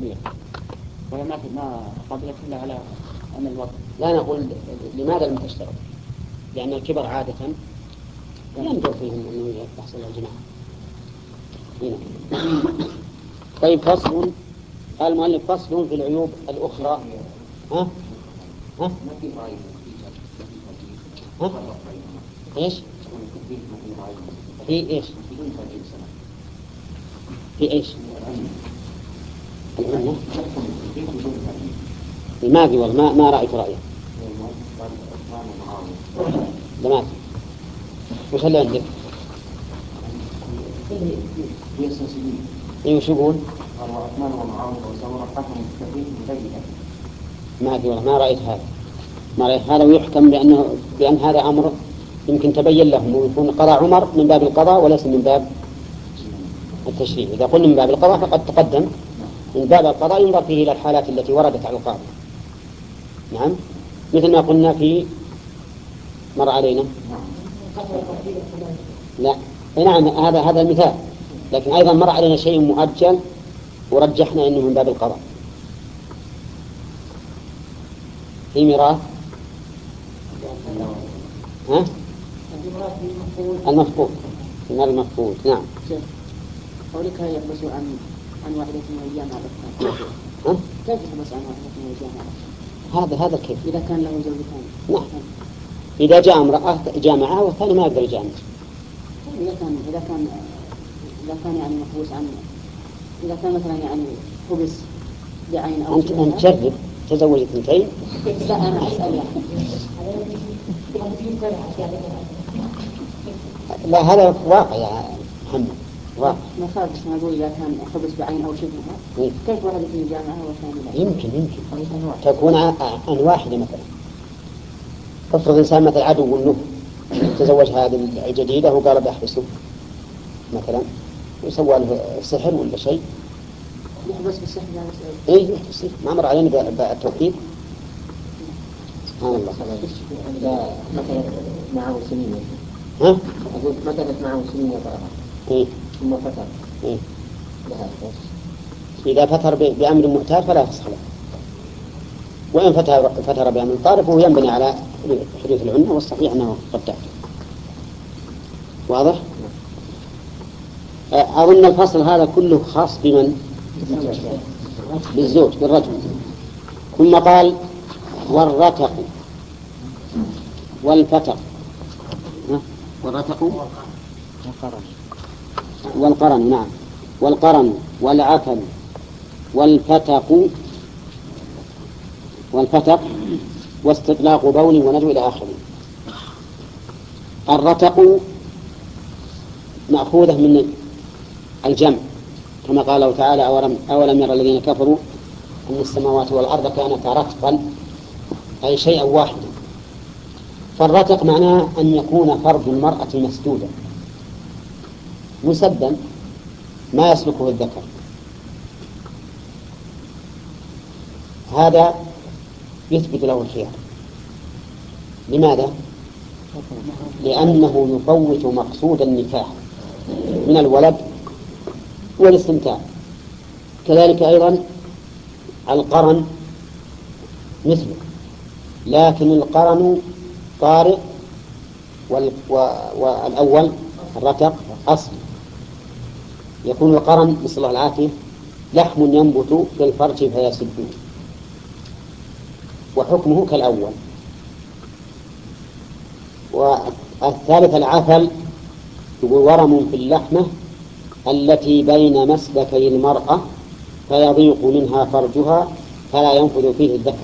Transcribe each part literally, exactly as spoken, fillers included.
كبيرة ولا ما ما قبلت إلا على أن الوضع. لا نقول لماذا لم تشترط؟ لأن الكبر عادة يندر فيهم أنه يحصل الجماعة هنا. طيب فصل. قال المؤلف فصل في العيوب الأخرى. ها؟ ها؟ ها؟ إيش؟ في إيش؟ في إيش؟ ما في والله ما ما رأيت رأيه. لماذا؟ وش اللي عندك؟ ايه وش يقول؟ ما في والله ما رأيت هذا ما رأيت هذا ويحكم بأنه بأن هذا أمر يمكن تبين لهم ويكون قضاء عمر من باب القضاء وليس من باب التشريع. إذا قلنا من باب القضاء فقد تقدم من باب القضاء ينظر فيه إلى الحالات التي وردت على القاضي. نعم مثل ما قلنا في مر علينا لا نعم هذا هذا المثال، لكن أيضا مر علينا شيء مؤجل ورجحنا أنه من باب القضاء. في ميراث ها المفقود المال المفقود. نعم قولك يحبس عن عن واحدة من أيام على الثاني كيف يحبس عن واحدة من أيام على هذا هذا كيف إذا كان له زوجتان؟ نعم إذا جاء امرأة جامعها والثاني ما يقدر يجامع. إذا كان إذا كان إذا كان يعني محبوس عن إذا كان مثلا يعني حبس بعين أو أنت أنت جرب تزوج اثنتين. لا أنا أسأل يعني. لا هذا واقع يا محمد واقع. ما خالف ما أقول إذا كان حبس بعين أو شبهها كيف واحد في الجامعة والثاني لا؟ يمكن يمكن تكون عن واحدة مثلا. افرض إنسان مثل عدو له تزوج هذه الجديدة وقال بيحبسه مثلا وسوى له سحر ولا شيء. يحبس بالسحر لا إيه يحبس ما مر علينا بالتوحيد. سبحان الله. لا مثلا معه سنين. ها؟ أقول مثلا معه سنين طبعا. إيه. ثم فتر. إيه. لها إذا فتر بأمر معتاد فلا يفسخ له. وإن فتر فتر بأمر طارئ فهو ينبني على حدوث العنة والصحيح أنه قد تأتي. واضح؟ أظن الفصل هذا كله خاص بمن؟ بالزوج بالرجل. ثم قال والرتق والفتق والرتق والقرن. نعم والقرن والعكل والفتق والفتق واستطلاق بول ونجو إلى آخره. الرتق مأخوذة من الجمع كما قال الله تعالى أولم, أولم يرى الذين كفروا أن السماوات والأرض كانتا رتقا أي شيئا واحدا. فالرتق معناه أن يكون فرد المرأة مسدودا مسدا ما يسلكه الذكر. هذا يثبت له الخيار. لماذا؟ لأنه يفوت مقصود النكاح من الولد والاستمتاع. كذلك أيضا القرن مثله، لكن القرن طارئ والأول الرتق أصل. يكون القرن نسأل الله العافية لحم ينبت في الفرج فيسد وحكمه كالأول. والثالث العفل يقول ورم في اللحمة التي بين مسلكي المرأة فيضيق منها فرجها فلا ينفذ فيه الذكر.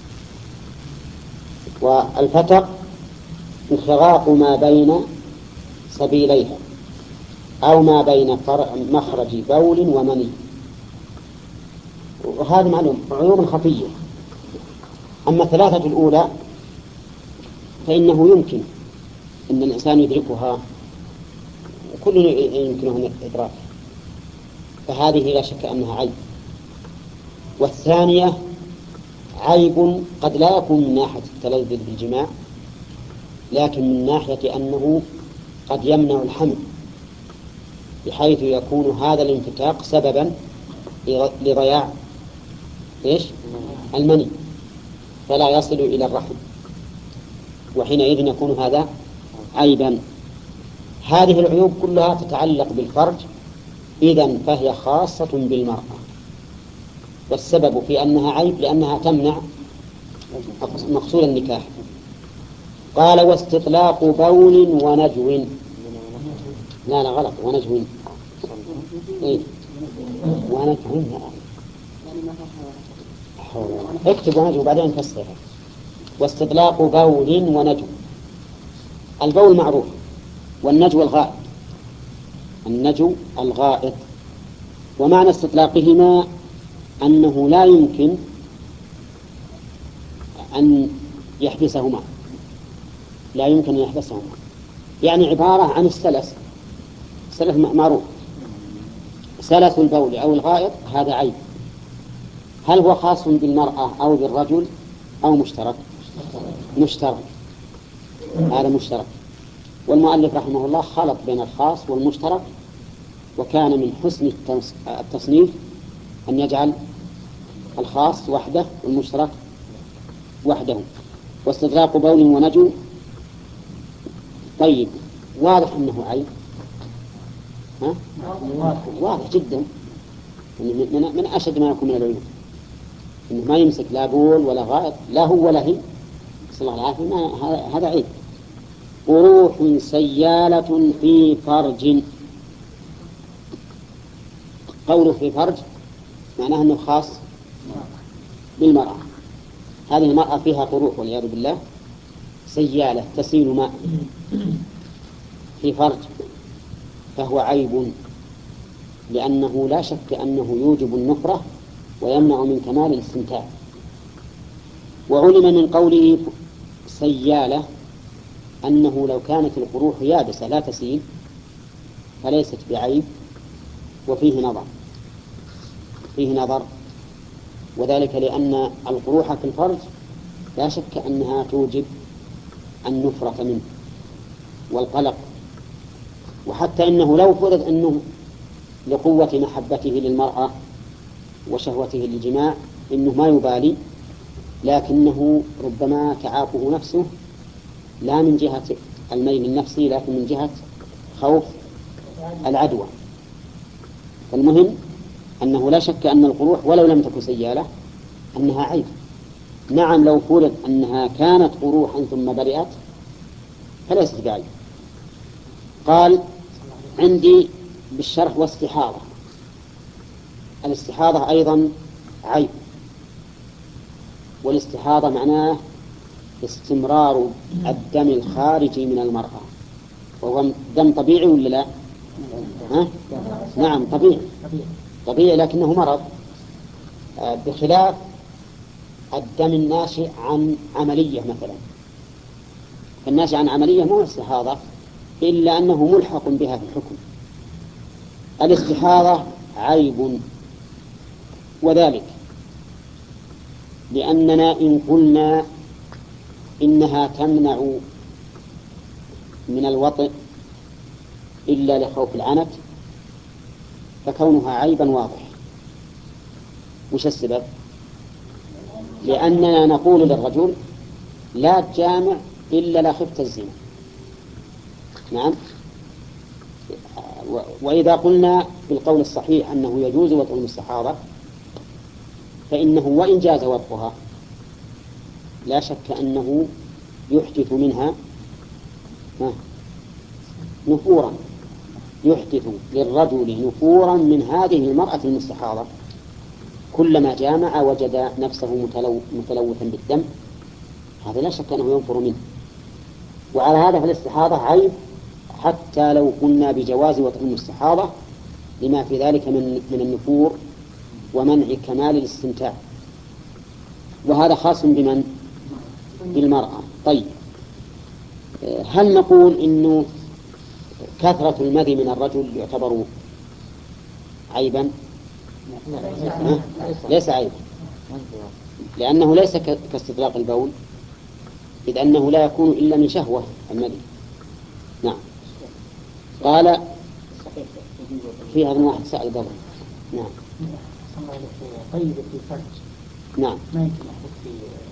والفتق انخراق ما بين سبيليها أو ما بين مخرج بول ومني. وهذا معلوم عيوب خفية. أما الثلاثة الأولى فإنه يمكن أن الإنسان يدركها وكل يمكنه الإدراك، فهذه لا شك أنها عيب. والثانية عيب قد لا يكون من ناحية التلذذ بالجماع لكن من ناحية أنه قد يمنع الحمل بحيث يكون هذا الانفتاق سببا لضياع إيش؟ المني، فلا يصل إلى الرحم، وحينئذ يكون هذا عيبا. هذه العيوب كلها تتعلق بالفرج، إذن فهي خاصة بالمرأة، والسبب في أنها عيب لأنها تمنع مقصود النكاح. قال واستطلاق بول ونجو. لا لا غلط، ونجو. إيه؟ ونجو. اكتب ونجو بعدين فسرها. واستطلاق بول ونجو. البول معروف، والنجو الغائط. النجو الغائط، ومعنى استطلاقهما أنه لا يمكن أن يحبسهما، لا يمكن أن يحبسهما، يعني عبارة عن السلس. السلس معروف، سلس البول أو الغائط هذا عيب. هل هو خاص بالمرأة أو بالرجل أو مشترك؟ مشترك، هذا مشترك. والمؤلف رحمه الله خلط بين الخاص والمشترك، وكان من حسن التصنيف أن يجعل الخاص وحده والمشترك وحده. واستطلاق بول ونجو. طيب، واضح أنه عيب، ها؟ واضح جدا، من, من أشد ما يكون من العيوب إنه ما يمسك لا بول ولا غائط، لا هو ولا هي، صلى الله عليه وسلم، هذا عيب. قروح سيالة في فرج. قوله في فرج معناه أنه خاص بالمرأة. هذه المرأة فيها قروح والعياذ بالله، سيالة تسيل ماء في فرج، فهو عيب، لأنه لا شك أنه يوجب النفرة ويمنع من كمال الاستمتاع. وعلم من قوله سيالة أنه لو كانت القروح يابسة لا تسيل فليست بعيب، وفيه نظر فيه نظر وذلك لأن القروح في الفرج لا شك أنها توجب النفرة منه والقلق، وحتى إنه لو فرض أنه لقوة محبته للمرأة وشهوته للجماع إنه ما يبالي، لكنه ربما تعافه نفسه لا من جهة الميل النفسي لكن من جهة خوف العدوى. فالمهم أنه لا شك أن القروح ولو لم تكن سيالة أنها عيب. نعم، لو فرض أنها كانت قروحا ثم برئت فليست بعيب. قال عندي بالشرح واستحاضة. الاستحاضة أيضا عيب، والاستحاضة معناه استمرار الدم الخارجي من المرأة، وهو دم طبيعي ولا لا؟ ها؟ نعم طبيعي طبيعي لكنه مرض، بخلاف الدم الناشئ عن عملية مثلا. الناشئ عن عملية مو استحاضة إلا أنه ملحق بها في الحكم. الاستحاضة عيب، وذلك لأننا إن قلنا إنها تمنع من الوطئ إلا لخوف العنت فكونها عيبا واضح. وش السبب؟ لأننا نقول للرجل لا تجامع إلا لا خفت الزنا. نعم، وإذا قلنا بالقول الصحيح أنه يجوز وطء المستحاضة فإنه وإن جاز وطئها لا شك أنه يحدث منها نفورا، يحدث للرجل نفورا من هذه المرأة المستحاضة. كلما جامع وجد نفسه متلوثا بالدم، هذا لا شك أنه ينفر منه. وعلى هذا فالاستحاضة عيب حتى لو قلنا بجواز وطء المستحاضة لما في ذلك من من النفور ومنع كمال الاستمتاع، وهذا خاص بمن؟ بالمرأة. طيب، هل نقول إنه كثرة المذي من الرجل يعتبر عيبا؟ ليس عيبا، لأنه ليس كاستطلاق البول، إذ أنه لا يكون إلا من شهوة المذي. نعم. قال في هذا واحد سأل قبل. نعم. طيب في فرج نعم. ما يمكن يحدث في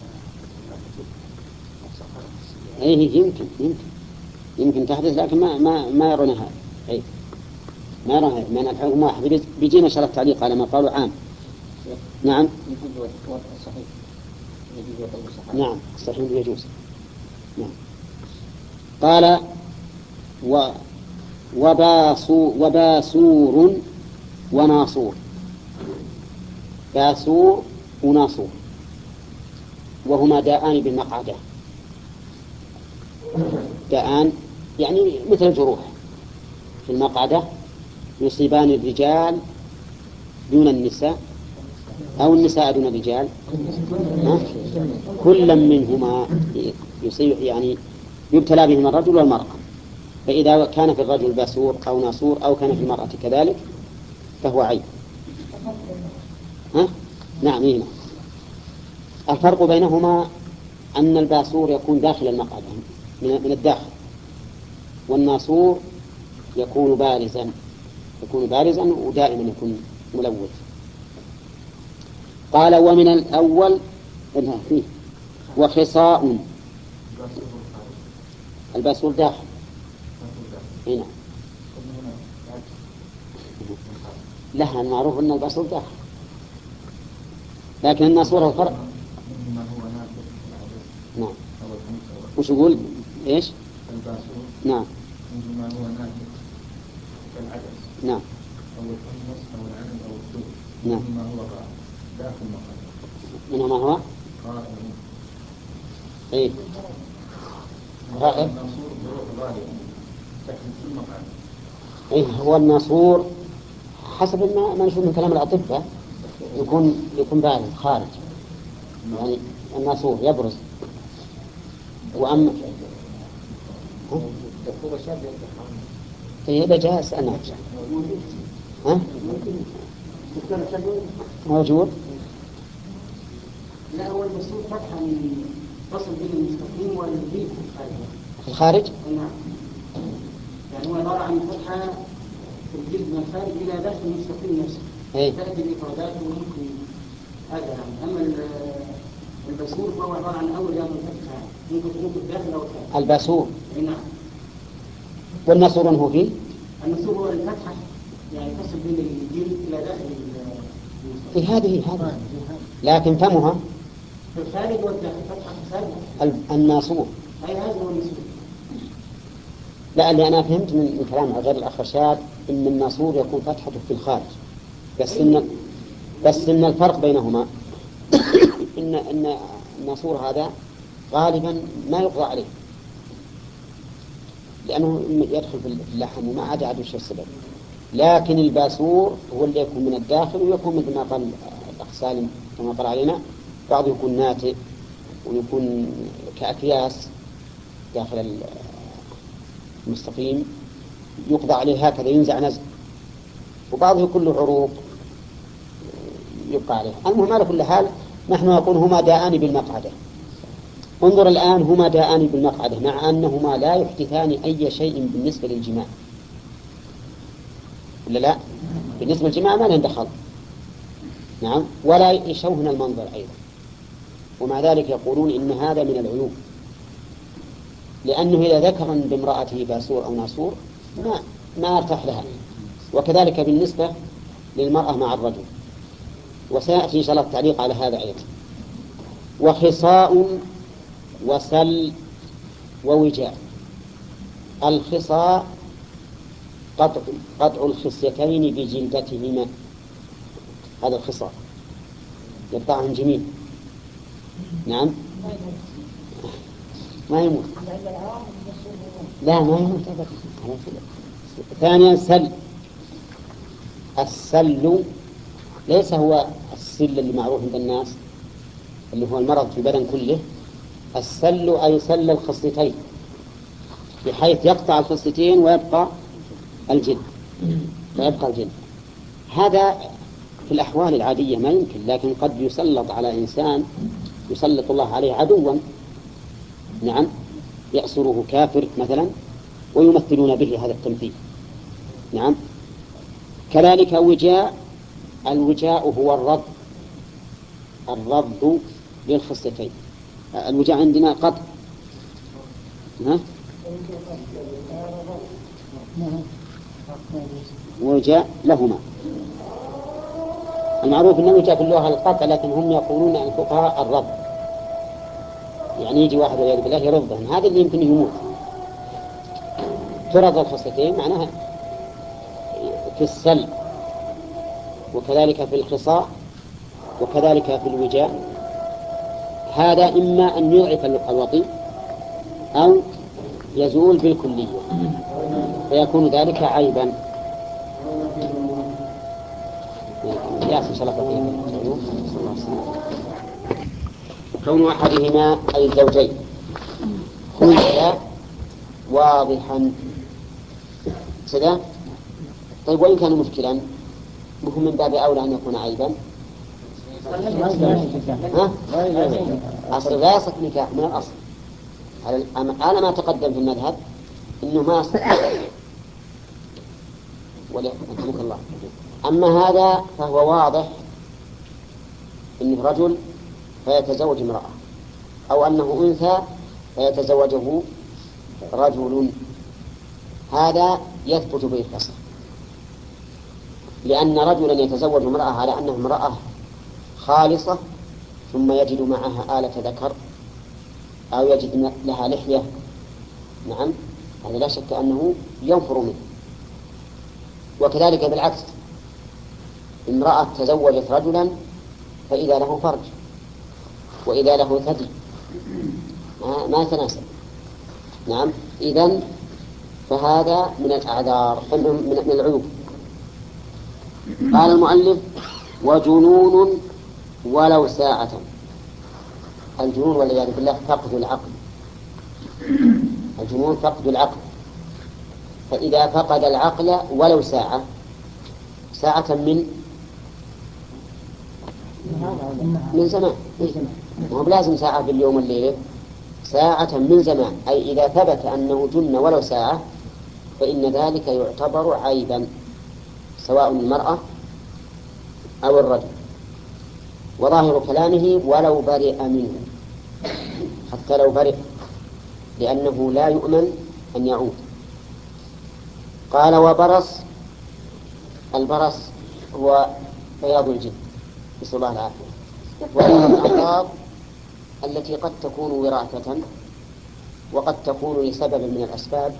أيه يمكن يمكن يمكن تحدث، لكن ما ما ما يرونها. أي ما يرونها، من الحكم واحد. بيجينا شرط تعليق على ما قالوا عام. نعم. صحيح. نعم صحيح يجوز. نعم. قال و وباسو وباسور وناصور. باسور وناصور وهما داءان بالمقعدة. داءان يعني مثل الجروح في المقعدة، يصيبان الرجال دون النساء أو النساء دون الرجال، كل منهما يصيب يعني يبتلى بهما الرجل والمرأة. فإذا كان في الرجل باسور أو ناصور أو كان في المرأة كذلك فهو عيب. ها؟ نعم هنا الفرق بينهما أن الباسور يكون داخل المقعدة من الداخل، والناصور يكون بارزا يكون بارزا ودائما يكون ملوث. قال ومن الأول فيه وخصاء. الباسور داخل هنا، لها المعروف أن الباسور داخل، لكن الناصور هو الفرق. نعم. وش يقول إيش؟ الباسور نعم منهما هو ناتج كالعدس. نعم. أو الحمص أو العنب أو الثوم. نعم. منهما هو غائب داخل المقعدة. منهما هو غائب. إيه غائب. الناصور بروح غائب تحت في المقعدة. إيه هو الناصور حسب ما ما نشوف من كلام الأطباء يكون يكون بارز خارج، يعني الناصور يبرز. وأما هي إذا جاء سألنا ها موجود. لا هو المسؤول فتحة من فصل بين المستقيم والجيب في الخارج. نعم. يعني هو عبارة عن فتحة في الجلد من الخارج إلى داخل المستقيم نفسه. إيه. تأتي بإفراداته وممكن هذا يعني. أما الباسور فهو عبارة عن أول جانب فتحة ممكن تكون في الداخل أو الخارج. الباسور. نعم. والناصور هو فيه. الناصور هو الفتحة يعني فصل بين الجلد إلى داخل المستقيم. إيه هذه هذه لكن فمها في الخارج والداخل فتحة خارج. الناصور. أي هذا هو الناصور. لا اللي أنا فهمت من كلام غير الأخ رشاد إن الناصور يكون فتحته في الخارج، بس إن بس إن الفرق بينهما إن إن الناصور هذا غالبا ما يقضى عليه لأنه يدخل في اللحم وما عاد عاد وش السبب، لكن الباسور هو اللي يكون من الداخل ويكون مثل ما قال الأخ سالم كما قال علينا، بعضه يكون ناتئ ويكون كأكياس داخل المستقيم يقضى عليه هكذا ينزع نزع، وبعضه يكون له عروق يبقى عليه. المهم على كل حال نحن نقول هما داءان بالمقعدة. انظر الآن هما داءان بالمقعدة مع أنهما لا يحدثان أي شيء بالنسبة للجماع، ولا لا؟ بالنسبة للجماع ما لهم دخل. نعم. ولا يشوهن المنظر أيضا، ومع ذلك يقولون إن هذا من العيوب، لأنه إذا ذكر بامرأته باسور أو ناصور ما ما ارتاح لها، وكذلك بالنسبة للمرأة مع الرجل. وسيأتي إن شاء الله التعليق على هذا أيضا. وخصاء وسل ووجاء. الخصاء قطع, قطع الخصيتين بجلدتهما، هذا الخصاء يقطعهم جميل. نعم ما يموت، لا ما يموت أبدا. ثانيا سل. السل ليس هو السل اللي معروف عند الناس اللي هو المرض في البدن كله. السل أي سل الخصيتين بحيث يقطع الخصيتين ويبقى الجلد ويبقى الجلد. هذا في الأحوال العادية ما يمكن، لكن قد يسلط على إنسان يسلط الله عليه عدوا، نعم، يأسره كافر مثلا ويمثلون به هذا التمثيل. نعم. كذلك وجاء. الوجاء هو الرد الربض للخصلتين. الوجاء عندنا قطع، ها؟ وجاء لهما. المعروف أنه جاء في اللغة القطع، لكن هم يقولون الفقهاء الربض، يعني يجي واحد والعياذ بالله يربضه، هذا اللي يمكن يموت. ترضى الخصلتين معناها في السلب، وكذلك في الخصاء، وكذلك في الوجاء. هذا إما أن يضعف الوطي أو يزول بالكلية، فيكون ذلك عيبا. ياسر شرف فيه كون أحدهما أي الزوجين خليا واضحا كذا. طيب وإن كان مشكلا وهو من باب أولى أن يكون عيبا. ها؟ أصل لا يصح نكاح من الأصل على ما تقدم في المذهب إنه ما يصح. وليحكمك الله. أما هذا فهو واضح إنه رجل فيتزوج امرأة، أو أنه أنثى فيتزوجه رجل، هذا يثبت به الفصل، لأن رجلا يتزوج امرأة على أنها امرأة خالصة ثم يجد معها آلة ذكر أو يجد لها لحية، نعم، هذا لا شك أنه ينفر منه. وكذلك بالعكس، امرأة تزوجت رجلا فإذا له فرج وإذا له ثدي ما, ما يتناسب، نعم، إذن فهذا من الأعذار، من العيوب. قال المؤلف وجنون ولو ساعة. الجنون والعياذ بالله فقد العقل، الجنون فقد العقل، فإذا فقد العقل ولو ساعة، ساعة من من زمان، مو بلازم ساعة باليوم والليلة، ساعة من زمان، أي إذا ثبت أنه جن ولو ساعة فإن ذلك يعتبر عيبا سواء المرأة أو الرجل. وظاهر كلامه ولو برئ منه، حتى لو برئ، لأنه لا يؤمن أن يعود. قال وبرص، البرص هو بياض الجلد، نسأل الله العافية، وهي الأمراض التي قد تكون وراثة وقد تكون لسبب من الأسباب،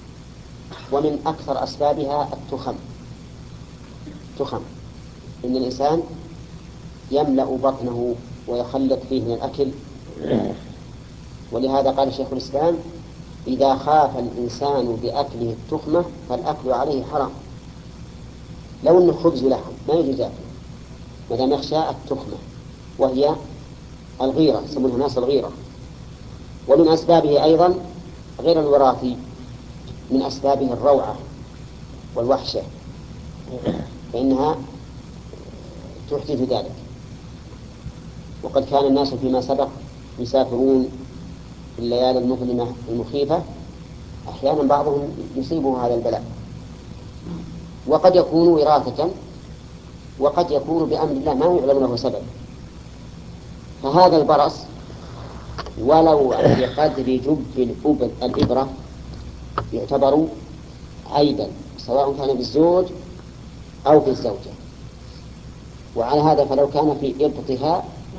ومن أكثر أسبابها التخم. تخم إن الإنسان يملأ بطنه ويخلط فيه من الأكل، ولهذا قال شيخ الإسلام إذا خاف الإنسان بأكله التخمة فالأكل عليه حرام. لو أنه خبز لحم ما يجوز أكله ما دام يخشى التخمة، وهي الغيرة، يسمونها الناس الغيرة. ومن أسبابه أيضا غير الوراثي، من أسبابه الروعة والوحشة، فإنها تحدث ذلك. وقد كان الناس فيما سبق يسافرون في الليالي المظلمة المخيفة، أحيانا بعضهم يصيبه هذا البلاء، وقد يكون وراثة وقد يكون بأمر الله ما يعلم له سبب. فهذا البرص ولو بقدر جب الإبرة يعتبر عيبا سواء كان بالزوج أو في الزوجة. وعلى هذا فلو كان في إبطها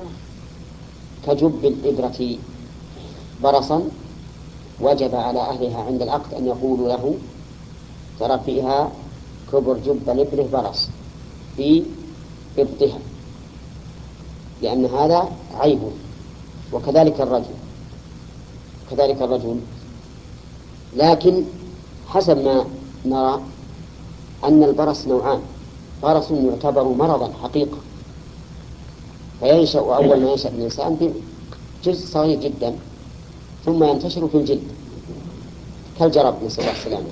كجب الإبرة برصا وجب على أهلها عند العقد أن يقولوا له ترى فيها كبر جب الإبرة برص في إبطها، لأن هذا عيب. وكذلك الرجل كذلك الرجل لكن حسب ما نرى أن البرص نوعان، برص يعتبر مرضا حقيقة فينشأ أول ما ينشأ الإنسان بجزء صغير جدا ثم ينتشر في الجلد كالجرب نسأل الله السلامة.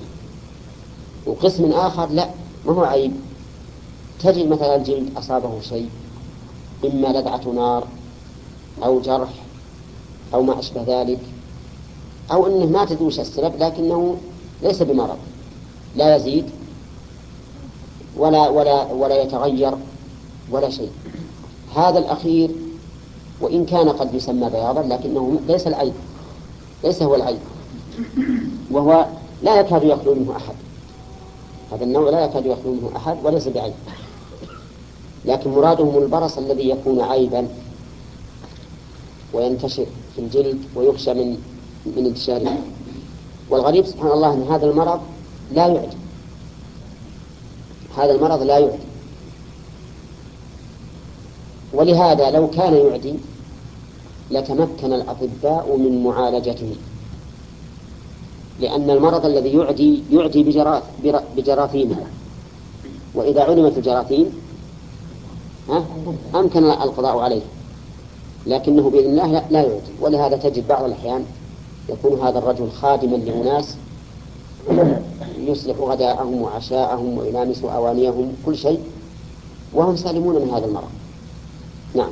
وقسم آخر لا، ما هو عيب، تجد مثلا الجلد أصابه شيء إما لدعة نار أو جرح أو ما أشبه ذلك، أو أنه ما تدري وش السبب لكنه ليس بمرض لا يزيد ولا ولا ولا يتغير ولا شيء. هذا الأخير وإن كان قد يسمى بياضا لكنه ليس العيب، ليس هو العيب، وهو لا يكاد يخلو منه أحد. هذا النوع لا يكاد يخلو منه أحد وليس بعيب، لكن مرادهم البرص الذي يكون عيبا وينتشر في الجلد ويخشى من من انتشاره. والغريب سبحان الله أن هذا المرض لا يعدي، هذا المرض لا يعدي، ولهذا لو كان يعدي لتمكن الأطباء من معالجته، لأن المرض الذي يعدي يعدي بجراث بجراثيم، وإذا علمت الجراثيم أمكن القضاء عليه، لكنه بإذن الله لا يعدي. ولهذا تجد بعض الأحيان يكون هذا الرجل خادما لأناس يصلح غداءهم وعشاءهم ويلامس أوانيهم كل شيء وهم سالمون من هذا المرض. نعم.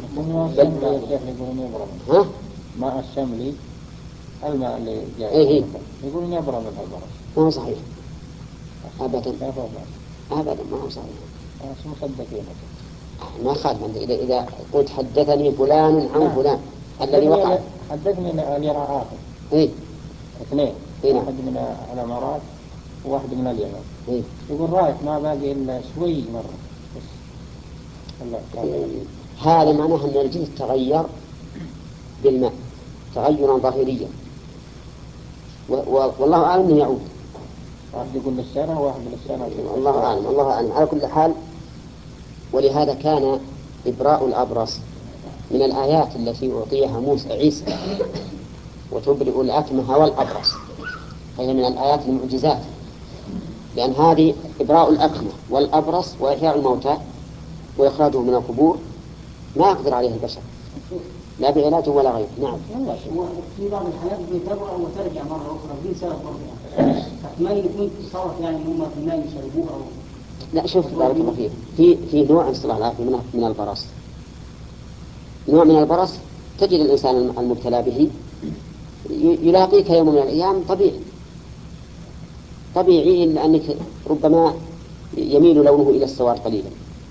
ها؟ ماء الشملي الماء اللي جاي إيه يقولون يبرأ من البرص. ما هو صحيح أبدا أبدا ما هو صحيح. شو مصدقين؟ ما خالف إذا إذا قلت حدثني فلان عن فلان الذي وقع. حدثني اليرعاء إيه اثنين، إيه؟ واحد من الإمارات وواحد من اليمن. إيه؟ يقول رايك ما باقي إلا شوي مرة بس. إيه؟ هذا معناه أن الجلد تغير بالماء تغيرا ظاهريا، والله أعلم أنه يعود. واحد يقول للسنة وواحد للسنة. الله أعلم الله أعلم. على كل حال، ولهذا كان إبراء الأبرص من الآيات التي أعطيها موسى عيسى، وتبرئ الأكمه والأبرص، هي من الآيات المعجزات، لأن هذه إبراء الأكمه والأبرص وإحياء الموتى وإخراجه من القبور ما يقدر عليه البشر لا بعلاج ولا غيره. نعم. في بعض الحالات بتبرأ وترجع مرة أخرى بدون سبب برضه، احتمال يكون تصرف يعني هم في الماء يشربوه أو. لا شوف بارك الله فيك، في في نوع صلى الله عليه وسلم من البرص، نوع من البرص تجد الإنسان المبتلى به يلاقيك يوم من الأيام طبيعي طبيعي، إلا أنك ربما يميل لونه إلى السواد قليلا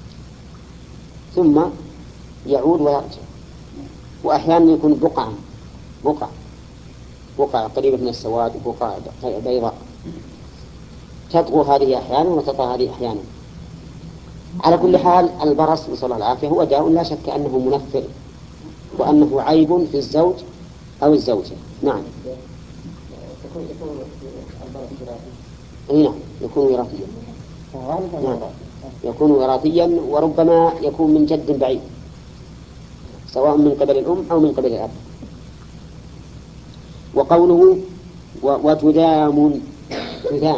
ثم يعود ويرجع، وأحيانا يكون بقعا بقع بقع قريبة من السواد وبقع بيضاء، تطغو هذه أحيانا وتطغى هذه أحيانا. على كل حال البرص نسأل الله العافية هو داء لا شك أنه منفر وأنه عيب في الزوج أو الزوجة. نعم. نعم يكون وراثيا. نعم. يكون وراثيا وربما يكون من جد بعيد سواء من قبل الأم أو من قبل الأب. وقوله وجذام، جذام،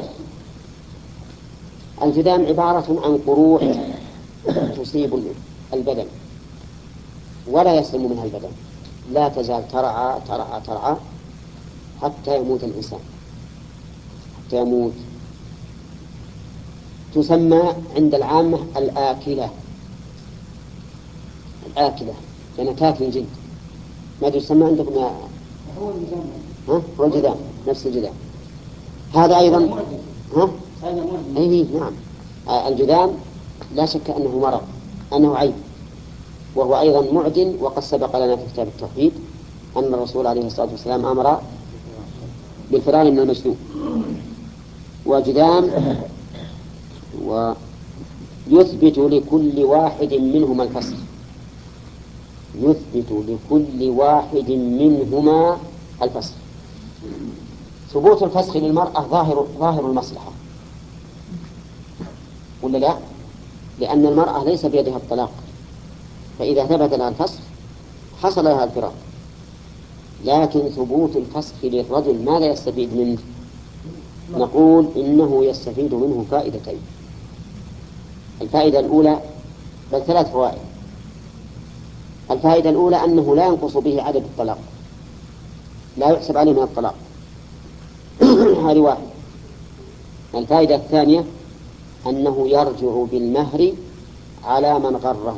الجذام عبارة عن قروح تصيب البدن ولا يسلم منها البدن، لا تزال ترعى ترعى ترعى حتى يموت الإنسان، حتى يموت. تسمى عند العامة الآكلة، الآكلة لأنها تاكل الجلد. ما تسمى عندكم يا هو الجذام؟ ها هو الجذام، نفس الجذام هذا أيضا. ها أي نعم. الجذام لا شك أنه مرض، أنه عيب، وهو أيضا معدن. وقد سبق لنا في كتاب التوحيد أن الرسول عليه الصلاة والسلام أمر بالفرار من المجذوم. وجذام ويثبت لكل واحد منهما الفسخ، يثبت لكل واحد منهما الفسخ. ثبوت الفسخ للمرأة ظاهر ظاهر المصلحة ولا لا؟ لأن المرأة ليس بيدها الطلاق، فإذا ثبت لها الفسخ حصل لها الفراق. لكن ثبوت الفسخ للرجل ماذا يستفيد منه؟ نقول إنه يستفيد منه فائدتين. الفائدة الأولى، بل ثلاث فوائد. الفائدة الأولى أنه لا ينقص به عدد الطلاق، لا يحسب عليه من الطلاق. هذه واحد. الفائدة الثانية أنه يرجع بالمهر على من غره،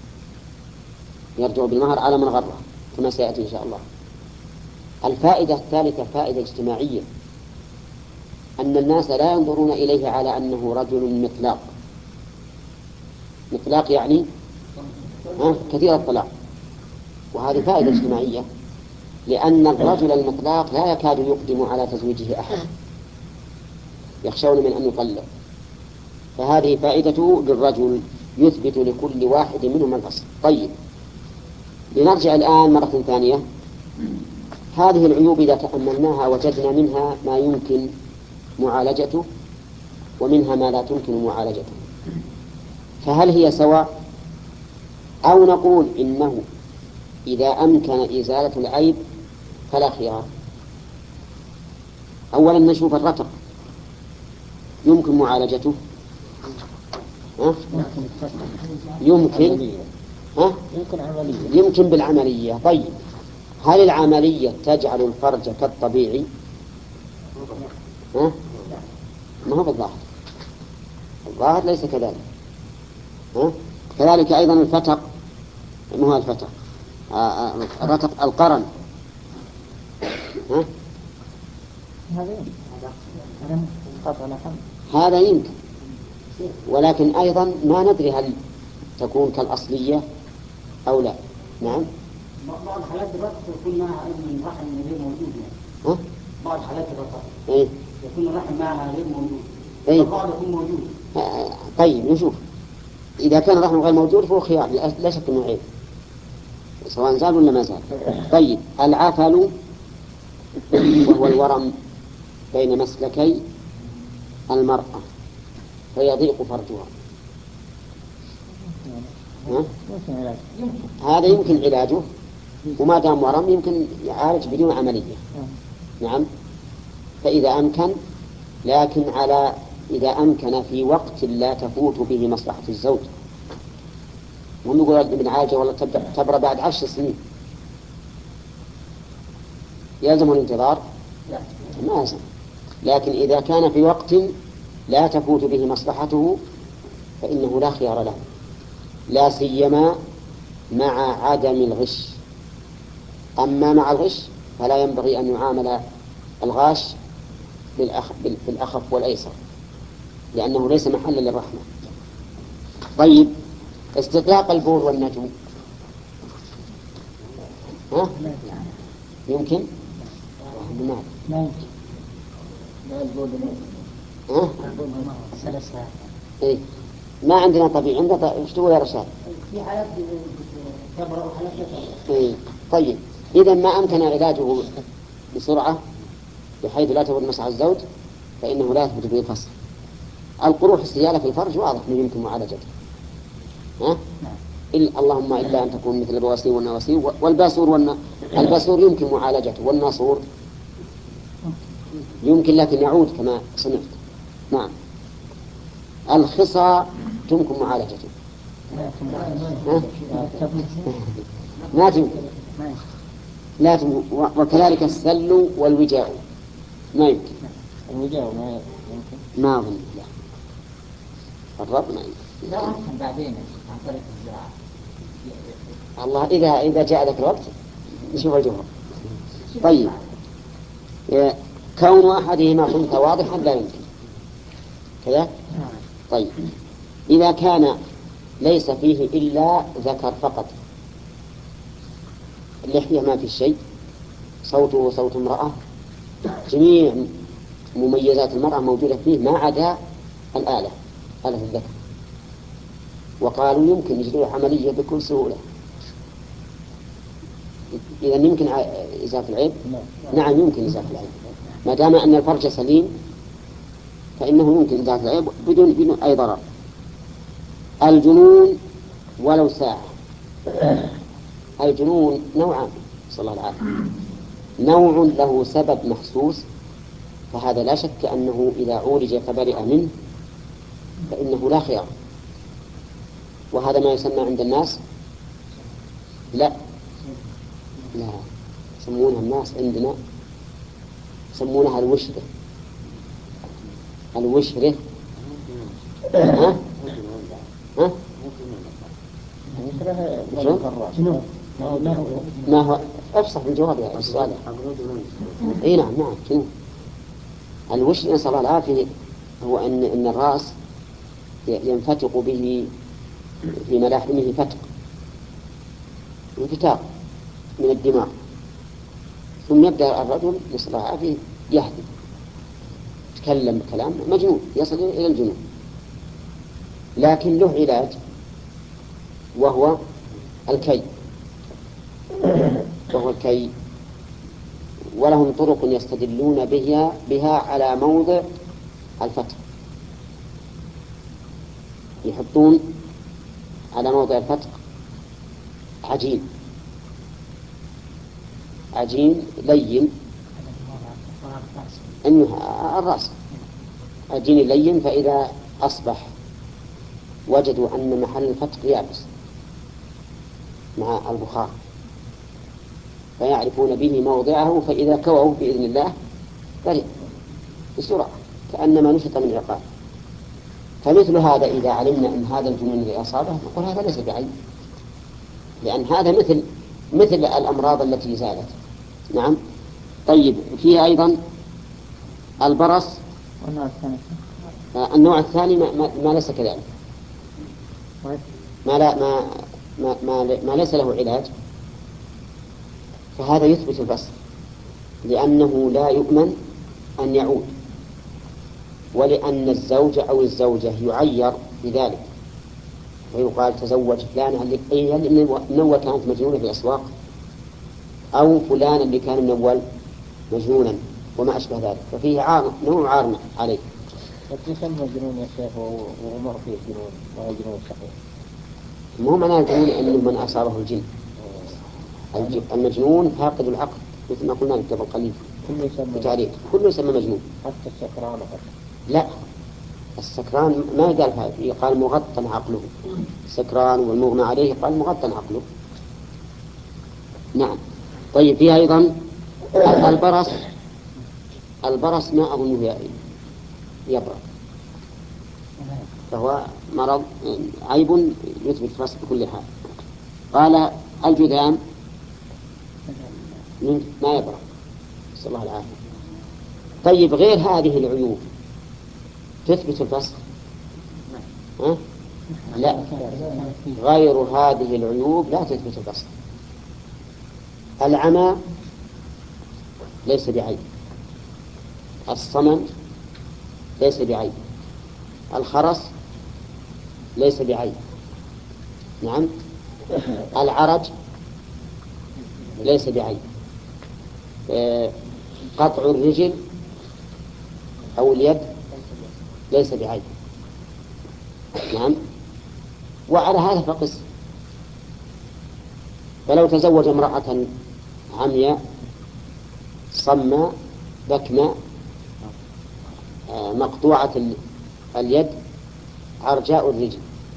يرجع بالمهر على من غره كما سيأتي إن شاء الله. الفائدة الثالثة فائدة اجتماعية، أن الناس لا ينظرون إليه على أنه رجل مطلاق. مطلاق يعني كثير الطلاق، وهذه فائدة اجتماعية، لأن الرجل المطلاق لا يكاد يقدم على تزويجه أحد، يخشون من أن يطلق، فهذه فائدته للرجل يثبت لكل واحد منهم الأصل. طيب، لنرجع الآن مرة ثانية. هذه العيوب إذا تأملناها وجدنا منها ما يمكن معالجته ومنها ما لا تمكن معالجته، فهل هي سواء؟ أو نقول إنه إذا أمكن إزالة العيب فلا خيار. أولا نشوف الرتق يمكن معالجته؟ ها؟ يمكن ها؟ يمكن بالعملية. طيب، هل العملية تجعل الفرج كالطبيعي؟ ها؟ ما هو بالظاهر، الظاهر ليس كذلك. ها؟ كذلك أيضا الفتق، ما هو الفتق؟ الرتق القرن، ها؟ هذا يمكن، ولكن أيضا ما ندري هل تكون كالأصلية أو لا. نعم، بعض حالات الرتق يكون معها من رحم غير موجود. ها؟ بعض حالات الرتق إيه؟ يكون الرحم معها غير موجود. إيه؟ البعض يكون موجود. آه طيب نشوف، إذا كان الرحم غير موجود فهو خيار، لا شك أنه عيب سواء زال ولا ما زال. طيب، العفل وهو الورم بين مسلكي المرأة فيضيق فرجها، ها؟ هذا يمكن علاجه، وما دام ورم يمكن يعالج بدون عملية. نعم، فإذا أمكن، لكن على إذا أمكن في وقت لا تفوت به مصلحة الزوج. هم يقول ابن عاجة والله تبرى بعد عشر سنين، يلزم الانتظار؟ ما يلزم، لكن إذا كان في وقت لا تفوت به مصلحته فإنه لا خيار له، لا سيما مع عدم الغش. أما مع الغش فلا ينبغي أن يعامل الغاش بالأخف والأيسر، لأنه ليس محلا للرحمة. طيب، استطلاق البول والنجم، ها؟ يمكن؟ ما يمكن. ها؟ إيه؟ ما عندنا طبيعي، عندنا ايش تقول يا رشاد؟ في حالات تبرأ وحالات تبرأ. إيه؟ طيب، إذا ما أمكن علاجه بسرعة بحيث لا تفوت مصلحة الزوج فإنه لا يثبت به الفصل. القروح السيالة في الفرج واضح أنه يمكن معالجته، ها؟ إلا اللهم إلا أن تكون مثل البواسير والنواسير والباسور والنا... الباسور يمكن معالجته، والناصور يمكن لكن يعود كما سمعت. نعم، الخصى تمكن معالجته، ها؟ ما تمكن، لا تمكن. وكذلك السل والوجاء ما يمكن. الوجاء ما يمكن، ما أظن، لا الرب ما يمكن. بعدين عن طريق الزراعة. الله إذا إذا جاء ذاك الوقت نشوف الجواب. طيب، كون أحدهما خنثى واضحا لا يمكن كذا. طيب، إذا كان ليس فيه إلا ذكر فقط، اللحية ما في شيء، صوته صوت امرأة، جميع مميزات المرأة موجودة فيه ما عدا الآلة، آلة الذكر، وقالوا يمكن يجري عملية بكل سهولة. إذا يمكن إزالة العيب؟ نعم يمكن إزالة العيب، ما دام أن الفرج سليم فإنه يمكن إزالة العيب بدون بدون أي ضرر. الجنون ولو ساعة. الجنون نوعان صلى الله عليه وسلم، نوع له سبب محسوس، فهذا لا شك أنه إذا عولج فبرئ منه فإنه لا خيار، وهذا ما يسمى عند الناس لا لا يسمونها الناس عندنا يسمونها الوشرة. الوشرة ها؟ ها؟ ما هو أفصح بالجواب يا السؤال. اي نعم نعم شنو الوشرة؟ نسأل الله العافية. هو أن أن الرأس ينفتق به في ملاحمه فتق انفتاق، من الدماغ، ثم يبدأ الرجل يصلح فيه يهدي يتكلم بكلام مجنون يصل إلى الجنون. لكن له علاج وهو الكي وهو الكي ولهم طرق يستدلون بها, بها على موضع الفتح. يحطون على موضع الفتح عجين عجين لين أنه الرأس عجين لين، فإذا أصبح وجدوا أن محل الفتح يابس مع البخار فيعرفون به موضعه، فإذا كووا بإذن الله بريء بسرعة كأنما نشط من عقاب. فمثل هذا إذا علمنا أن هذا الجنون الذي أصابه نقول هذا ليس بعيب، لأن هذا مثل مثل الأمراض التي زالت. نعم. طيب فيه أيضا البرص النوع الثاني ما, ما, ما ليس كذلك، ما, لا ما, ما, ما, ما ليس له علاج، فهذا يثبت البصر لأنه لا يؤمن أن يعود، ولأن الزوج أو الزوجة يعير بذلك ويقال تزوج فلانة اللي من أول كانت مجنونة في الأسواق، أو فلان اللي كان من أول مجنونا وما أشبه ذلك، ففيه عار نوع عار عليه. وكيف المجنون يا شيخ ومر فيه جنون وهو جنون صحيح؟ مو معناه الجنون أنه من أصابه الجن. المجنون فاقد العقل مثل ما قلنا قبل قليل كله يسمى بتعريف كله يسمى مجنون، حتى السكران. لا السكران ما يقال هذا، يقال مغطى عقله. السكران والمغمى عليه يقال مغطى عقله. نعم. طيب فيها أيضا البرص. البرص ما أظنه يبرأ، فهو مرض عيب يثبت البرص بكل حال. قال الجذام ما يبرأ، نسأل الله العافية. طيب غير هذه العيوب تثبت الفسخ؟ ها؟ لا، غير هذه العيوب لا تثبت الفسخ. العمى ليس بعيب، الصمم ليس بعيب، الخرس ليس بعيب. نعم. العرج ليس بعيب، قطع الرجل أو اليد ليس بعيب. نعم. وعلى هذا فقس، فلو تزوج امرأة عمياء صماء بكماء مقطوعة اليد عرجاء الرجل،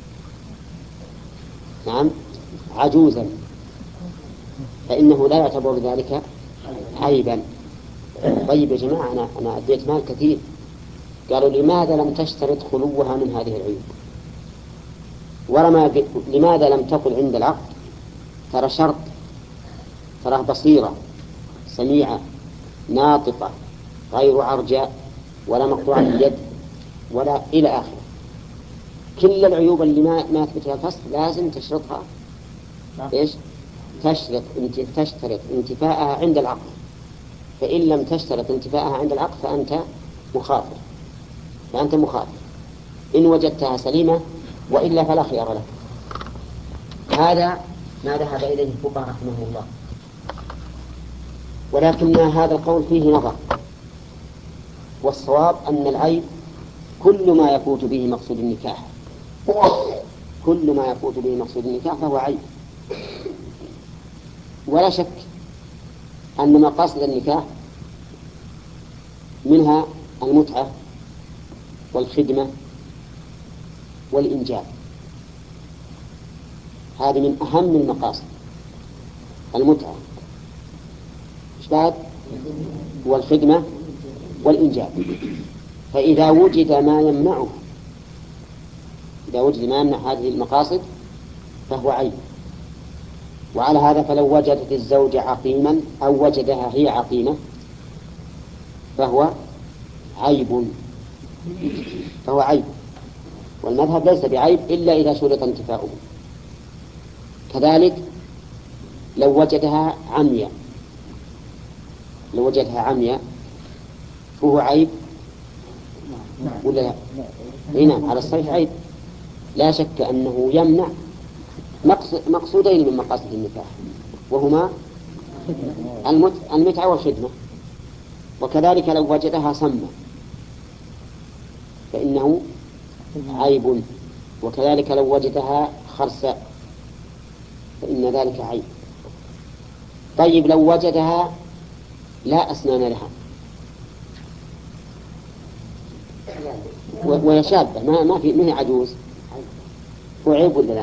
نعم، عجوزا، فإنه لا يعتبر ذلك عيبا. طيب يا جماعة أنا, أنا أديت مال كثير، قالوا لماذا لم تشترط خلوها من هذه العيوب؟ ورما لماذا لم تقل عند العقد ترى شرط، ترى بصيرة سميعة ناطقة غير عرجاء ولا مقطوعة اليد ولا إلى آخره. كل العيوب اللي ما ما تثبتها الفصل لازم تشرطها. إيش؟ تشرط انت تشترط انتفاءها عند العقد، فإن لم تشترط انتفاءها عند العقد فأنت مخاطر، فأنت مخاطر إن وجدتها سليمة، وإلا فلا خيار لك. هذا ما ذهب إليه الفقهاء رحمه الله، ولكن هذا القول فيه نظر، والصواب أن العيب كل ما يفوت به مقصود النكاح، كل ما يفوت به مقصود النكاح فهو عيب. ولا شك أن مقاصد النكاح منها المتعة والخدمة والإنجاب، هذه من أهم المقاصد. المتعة إيش بعد؟ والخدمة والإنجاب. فإذا وجد ما يمنعه، إذا وجد ما يمنع هذه المقاصد فهو عيب. وعلى هذا فلو وجدت الزوجة عقيما أو وجدها هي عقيمة فهو عيب، فهو عيب. والمذهب ليس بعيب إلا إذا شرط انتفاؤه. كذلك لو وجدها عمياء لو وجدها عمياء فهو عيب ولا لا؟ إيه نعم، على الصحيح عيب، لا شك أنه يمنع مقصودين من مقاصد النكاح، وهما المتعة والخدمة. وكذلك لو وجدها صمة فإنه عيب، وكذلك لو وجدها خرساء فإن ذلك عيب. طيب لو وجدها لا أسنان لها وهي شابة ما ما في ما هي عجوز، هو عيب ولا لا؟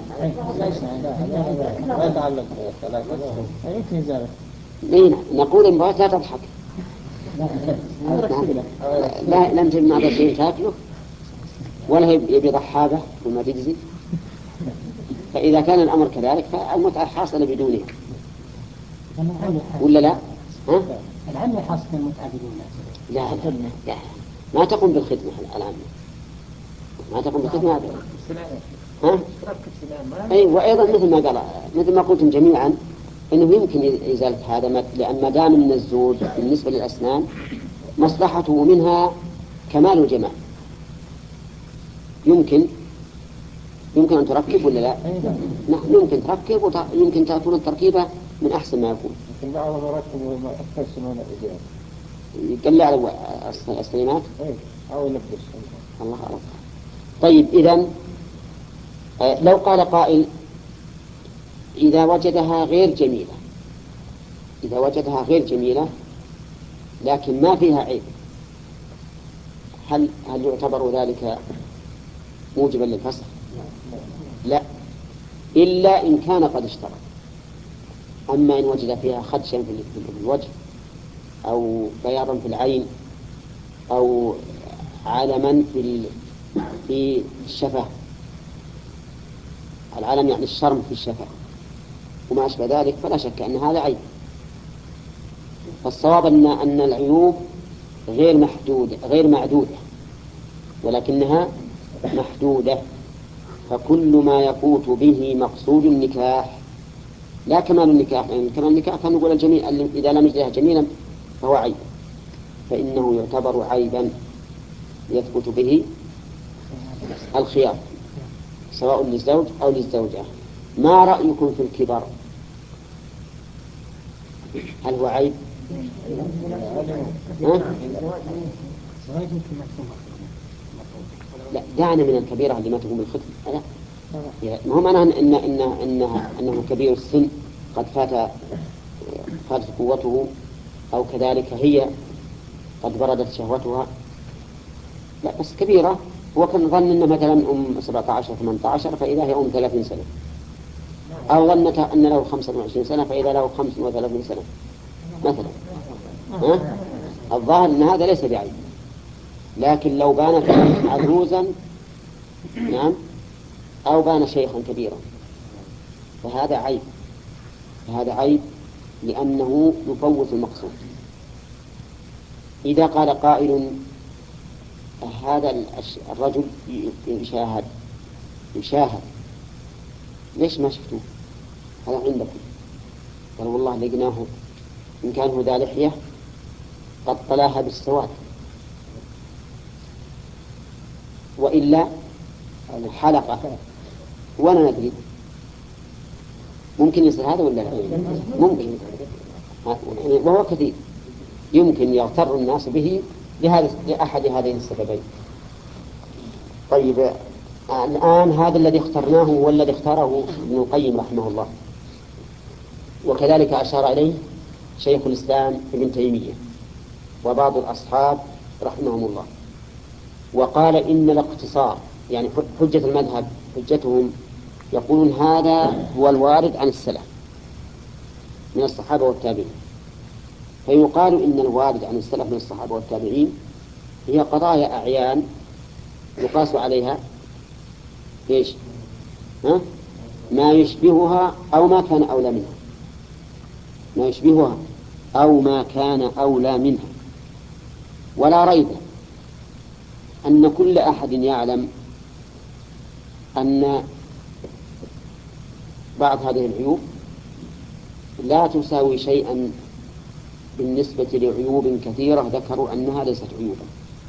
لا يتعلق بالثلاثة. نقول المرأة لا تضحك، لا لم تجد معها شيء تاكله ولا يبي ضحابة وما تجزي، فإذا كان الأمر كذلك فالمتعة حاصلة بدونها ولا لا؟ ها؟ العمل حاصل المتعة بدونها. لا لا لا ما تقوم بالخدمة العامة، ما تقوم بالخدمة هذا. ها؟ أي وأيضا مثل ما قال مثل ما قلتم جميعا إنه يمكن إزالة هذا، لأن ما دام من الزوج بالنسبة للأسنان مصلحته منها كمال وجمال، يمكن يمكن أن تركب ولا لا؟ نعم يمكن تركب ويمكن تكون التركيبة من أحسن ما يكون. لكن بعض مركب وما أكثر سنون الإجابة يقلع على السليمات أو يلبس الله أعلم. طيب إذن لو قال قائل إذا وجدها غير جميلة إذا وجدها غير جميلة لكن ما فيها عيب، هل هل يعتبر ذلك موجبا للفسخ؟ لا، إلا إن كان قد اشترط. أما إن وجد فيها خدشا في الوجه أو بياضا في العين أو علما في في الشفة، العلم يعني الشرم في الشفة وما أشبه ذلك، فلا شك أن هذا عيب. فالصواب أن أن العيوب غير محدودة غير معدودة ولكنها محدودة، فكل ما يفوت به مقصود النكاح لا كمال النكاح، يعني كمال النكاح كان يقول الجميل إذا لم يجدها جميلا فهو عيب، فإنه يعتبر عيبا يثبت به الخيار سواء للزوج أو للزوجة. ما رأيكم في الكبر؟ هل هو عيب؟ ها؟ لا دعنا من الكبيرة اللي ما تقوم بالختم. لا ما هو معناه إن إن إن أنه كبير السن قد فات فاتت قوته أو كذلك هي قد بردت شهوتها، لا بس كبيرة. هو كان ظن إن مثلا أم سبعة عشر ثمانية عشر فإذا هي أم ثلاثين سنة، أو ظنت أن له خمسة وعشرين سنة فإذا له خمس وثلاثين سنة مثلا. ها؟ الظاهر أن هذا ليس بعيب، لكن لو بان عجوزا نعم أو بان شيخا كبيرا فهذا عيب، فهذا عيب لأنه يفوت المقصود. إذا قال قائل هذا الرجل يشاهد يشاهد ليش ما شفتوه؟ هذا عندكم. قال والله لقناه إن كان هو ذا لحية قد طلاها بالسواد وإلا حلقة ولا ندري. ممكن يصير هذا ولا لا؟ ممكن، وهو كثير يمكن يغتر الناس به لهذا لأحد هذين السببين. طيب الآن هذا الذي اخترناه هو الذي اختاره ابن القيم رحمه الله، وكذلك أشار إليه شيخ الإسلام ابن تيمية وبعض الأصحاب رحمهم الله، وقال إن الاقتصار يعني حجة المذهب حجتهم يقولون هذا هو الوارد عن السلف من الصحابة والتابعين. فيقال إن الوارد عن السلف من الصحابة والتابعين هي قضايا أعيان يقاس عليها إيش؟ ها؟ ما يشبهها أو ما كان أولى منها، ما يشبهها أو ما كان أولى منها. ولا ريب أن كل أحد يعلم أن بعض هذه العيوب لا تساوي شيئا بالنسبة لعيوب كثيرة ذكروا أنها ليست عيوبا.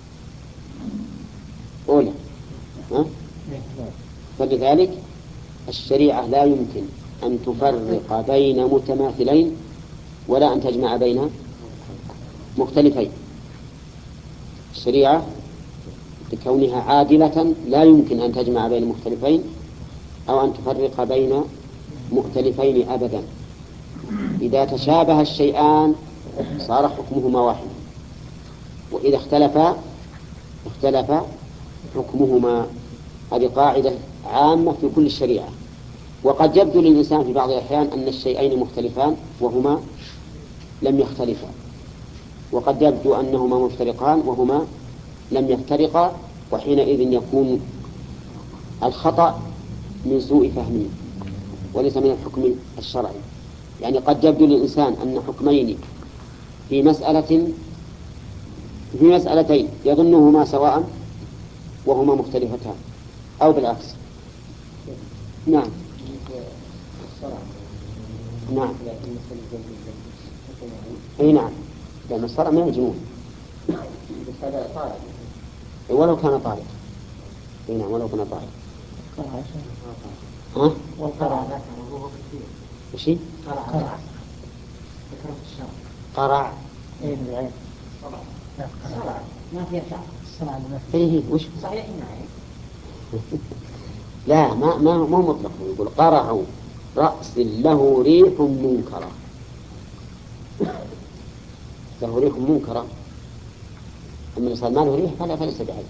أولى ها؟ فلذلك الشريعة لا يمكن أن تفرق بين متماثلين ولا أن تجمع بين مختلفين. الشريعة لكونها عادلة لا يمكن أن تجمع بين مختلفين أو أن تفرق بين مختلفين أبدا. إذا تشابه الشيئان صار حكمهما واحد، وإذا اختلفا اختلف حكمهما. هذه قاعدة عامة في كل الشريعة. وقد يبدو للإنسان في بعض الأحيان أن الشيئين مختلفان وهما لم يختلفا، وقد يبدو أنهما مفترقان وهما لم يفترقا، وحينئذ يكون الخطأ من سوء فهمه وليس من الحكم الشرعي. يعني قد يبدو للإنسان أن حكمين في مسألة في مسألتين يظنهما سواء وهما مختلفتان، أو بالعكس. نعم نعم أي نعم، لأن الصلاة ما يجنون ولو كان طارق. أي نعم ولو كان طارق. ها؟ والقرع وشي؟ قرع قرع. ايه بالعين صرع ما فيها شعر. الصرع ايه وش صحيح. لا ما ما مو مطلق. يقول قرع رأس له ريح منكرة. له ريح منكرة، أما إذا صار ما له ريح فلا فليس بعيب.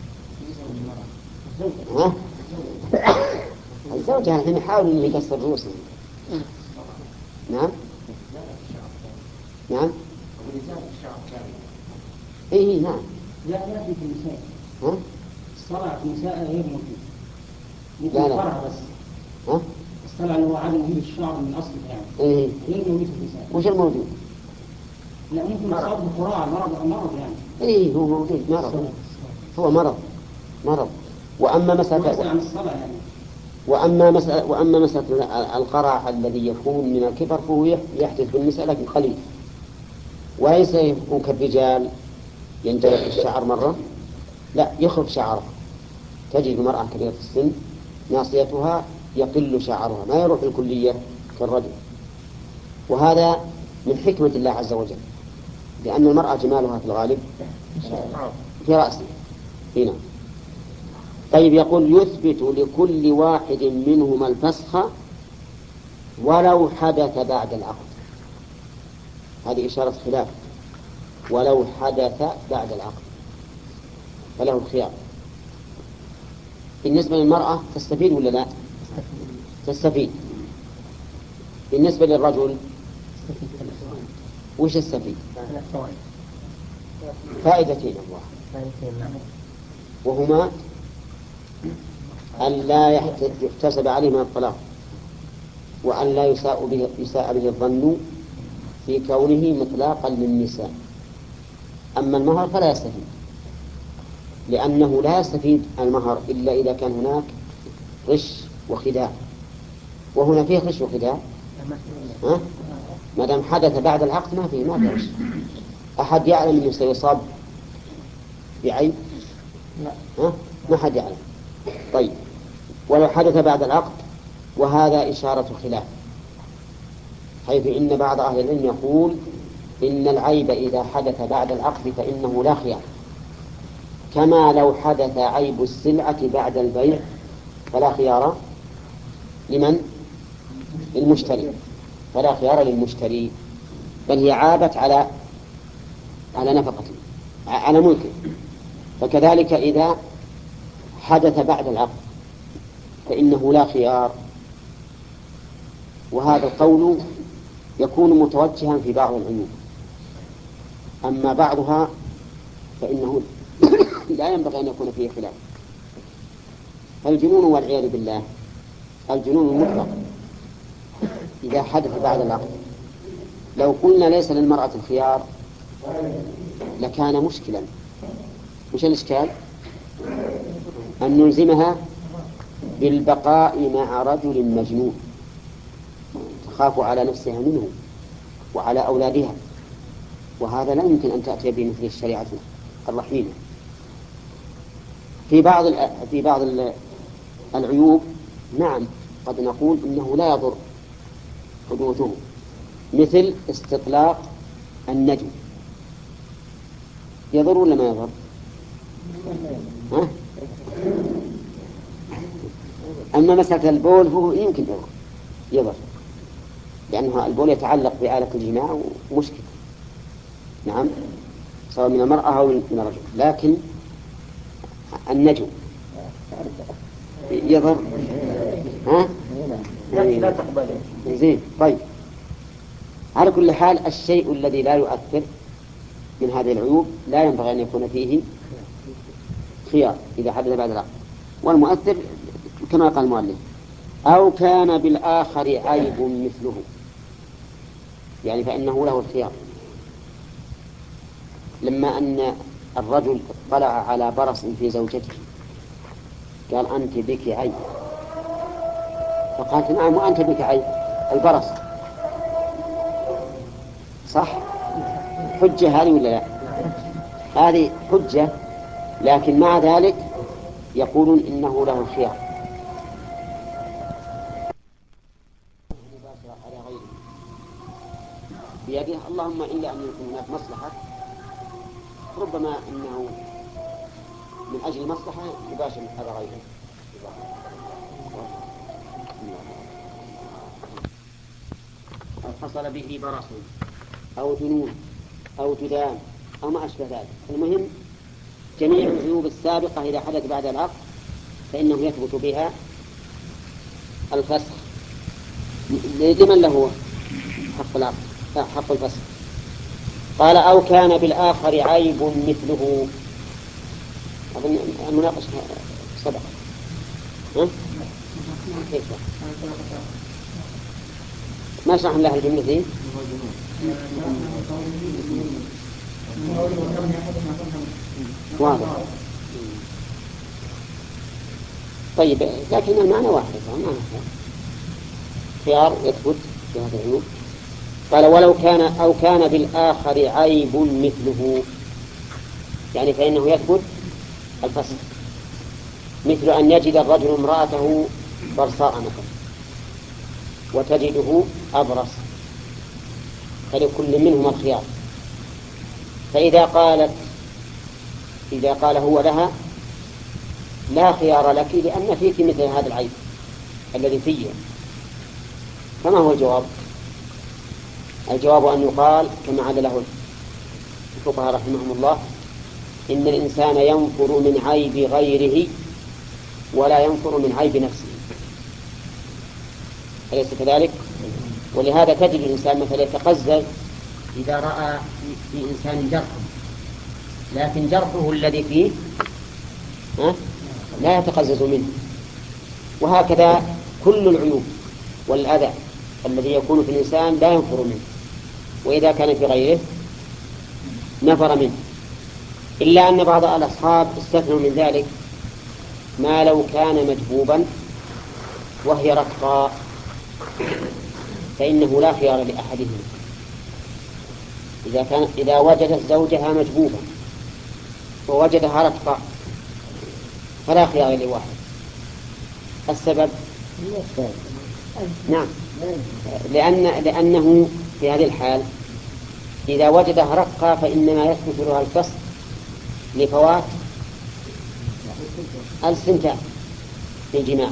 ها؟ الزوجة الحين يحاول إنه يكسر رؤوسه. نعم نعم إيه نعم. لا لا في النساء. ها؟ الصرع في النساء غير موجود. لا لا. الصرع بس. ها؟ الصرع اللي هو عدم وجود الشعر من أصله يعني. إيه. غير موجود في النساء. وش الموجود؟ لا ممكن يصاب بقراء مرض مرض يعني. إيه هو موجود مرض. هو مرض مرض. وأما مسألة عن الصرع يعني. وأما مسألة وأما مسألة القرع الذي يكون من الكبر فهو يحدث بالنساء لكن قليل، وليس يكون كالرجال ينجرح الشعر مرة، لا يخرج شعره. تجد المرأة كبيرة السن ناصيتها يقل شعرها ما يروح الكلية كالرجل، وهذا من حكمة الله عز وجل، لأن المرأة جمالها في الغالب في رأسها هنا. طيب يقول يثبت لكل واحد منهما الفسخ ولو حدث بعد العقد. هذه إشارة خلاف. ولو حدث بعد العقد فله الخيار. بالنسبة للمرأة تستفيد ولا لا؟ تستفيد. بالنسبة للرجل وش يستفيد؟ فائدتين الله، وهما أن لا يحتسب عليه من الطلاق، وأن لا يساء به, يساء به الظن في كونه مطلاقا للنساء. أما المهر فلا يستفيد، لأنه لا يستفيد المهر إلا إذا كان هناك غش وخداع، وهنا فيه غش وخداع. ها؟ ما دام حدث بعد العقد ما فيه ما فيه غش. أحد يعلم أنه سيصاب بعيب؟ ها؟ ما حد يعلم. طيب ولو حدث بعد العقد، وهذا إشارة خلاف، حيث إن بعض أهل العلم يقول إن العيب إذا حدث بعد العقد فإنه لا خيار، كما لو حدث عيب السلعة بعد البيع فلا خيار لمن؟ المشتري، فلا خيار للمشتري، بل هي عابت على على نفقته على ملكه. فكذلك إذا حدث بعد العقد فإنه لا خيار. وهذا القول يكون متوجها في بعض العيوب، أما بعضها فإنه لا ينبغي أن يكون فيه خلاف. فالجنون والعياذ بالله، الجنون المطلق إذا حدث بعد العقد، لو قلنا ليس للمرأة الخيار لكان مشكلا. وش الإشكال؟ أن نلزمها بالبقاء مع رجل مجنون. تخاف على نفسها منه وعلى أولادها، وهذا لا يمكن أن تأتي بمثل الشريعة الرحيمة. في بعض في بعض العيوب نعم قد نقول إنه لا يضر حدوثه، مثل استطلاق النجم، يضر ولا ما يضر؟ ها؟ أما مسألة البول هو يمكن يضر يضر لأنه البول يتعلق بآلة الجماع ومشكلة، نعم، سواء من المرأة أو من الرجل. لكن النجم يضر، ها؟ لا تقبله. زين، طيب. على كل حال الشيء الذي لا يؤثر من هذه العيوب لا ينبغي أن يكون فيه خيار إذا حدث بعد العقد. والمؤثر كما قال المؤلف أو كان بالآخر عيب مثله، يعني فإنه له الخيار. لما أن الرجل اطلع على برص في زوجته قال أنت بك عيب، فقالت نعم وأنت بك عيب البرص، صح؟ حجة هذه ولا لا؟ هذه حجة، لكن مع ذلك يقولون إنه له الخيار بيده، اللهم إلا أن يكون هناك مصلحة، ربما أنه من أجل المصلحة يباشر هذا غيره. أو حصل به برص أو جنون أو جذام أو ما أشبه ذلك. المهم جميع العيوب السابقة إذا حدث بعد العقد فإنه يثبت بها الفسخ. لمن له حق العقد حق الفسخ؟ قال أو كان بالآخر عيب مثله. أظن المناقشة سبق، ها؟ كيف ما شرح الله الجملة ذي؟ واضح. طيب لكن المعنى واحد، المعنى خيار يثبت في هذا العيوب. قال ولو كان أو كان بالآخر عيب مثله، يعني فإنه يثبت الفسخ، مثل أن يجد الرجل امرأته برصاء مثلا وتجده أبرص، فلكل منهما الخيار. فإذا قالت إذا قال هو لها لا خيار لك لأن فيك مثل هذا العيب الذي فيه، فما هو الجواب؟ الجواب أن يقال كما عاد له الفقهاء رحمهم الله إن الإنسان ينفر من عيب غيره ولا ينفر من عيب نفسه، أليس كذلك؟ ولهذا تجد الإنسان مثلا يتقزز إذا رأى في إنسان جرح، لكن جرحه الذي فيه لا يتقزز منه. وهكذا كل العيوب والأذى الذي يكون في الإنسان لا ينفر منه، وإذا كان في غيره نفر منه، إلا أن بعض الأصحاب استثنوا من ذلك ما لو كان مجبوبا وهي رقاء فإنه لا خيار لأحدهم. إذا كان إذا وجدت زوجها مجبوبا ووجدها رقاء فلا خيار لواحد. السبب نعم لأن لأنه في هذه الحال إذا وجدها رقاء فإنما يثبت لها الفسخ لفوات الاستمتاع بالجماع،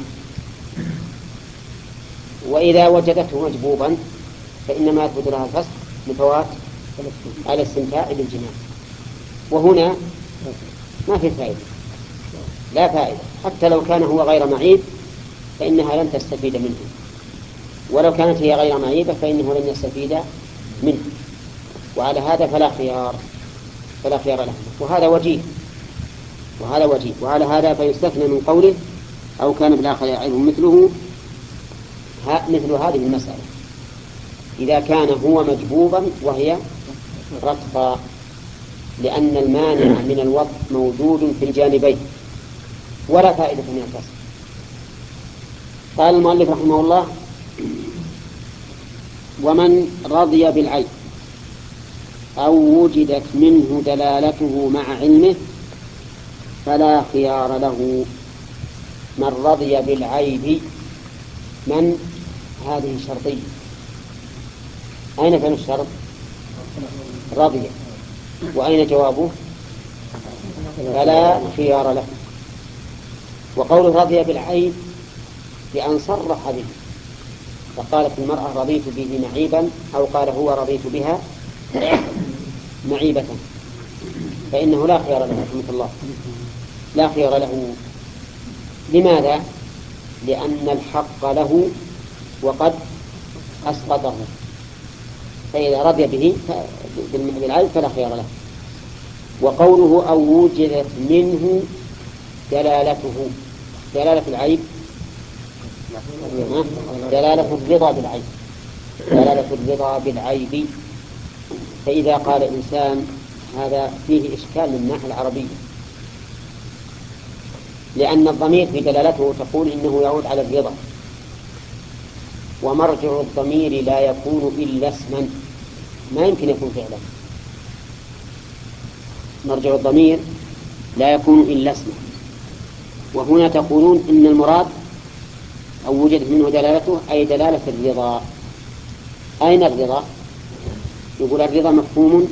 وإذا وجدته مجبوبا فإنما يثبت لها الفسخ لفوات الاستمتاع بالجماع. وهنا ما في فائدة، لا فائدة، حتى لو كان هو غير معيب فإنها لن تستفيد منه، ولو كانت هي غير معيبة فإنه لن يستفيد منه. وعلى هذا فلا خيار فلا خيار له، وهذا وجيه وهذا وجيه. وعلى هذا فيستثنى من قوله أو كان بالآخر عيب مثله مثل هذه المسألة إذا كان هو مجبوبا وهي رقبا، لأن المانع من الوضع موجود في الجانبين ولا فائدة من الفسخ. قال المؤلف رحمه الله ومن رضي بالعيب أو وجدت منه دلالته مع علمه فلا خيار له. من رضي بالعيب، من هذه شرطية، أين فعل الشرط؟ رضي. وأين جوابه؟ فلا خيار له. وقول رضي بالعيب بأن صرح به، فقالت المرأة رضيت به معيبا، أو قال هو رضيت بها معيبة، فإنه لا خيار له رحمة الله، لا خيار له. لماذا؟ لأن الحق له وقد أسقطه، فإذا رضي به بالعيب فلا خيار له. وقوله أو وجدت منه دلالته، دلالة العيب دلالة الرضا بالعيب، دلالة الرضا بالعيب. فإذا قال إنسان هذا فيه إشكال من الناحية العربية، لأن الضمير في دلالته تقول إنه يعود على الرضا، ومرجع الضمير لا يكون إلا اسما، ما يمكن يكون فعلا. مرجع الضمير لا يكون إلا اسما، وهنا تقولون إن المراد أو وجد منه دلالته أي دلالة الرضا. أين الرضا؟ يقول الرضا مفهوم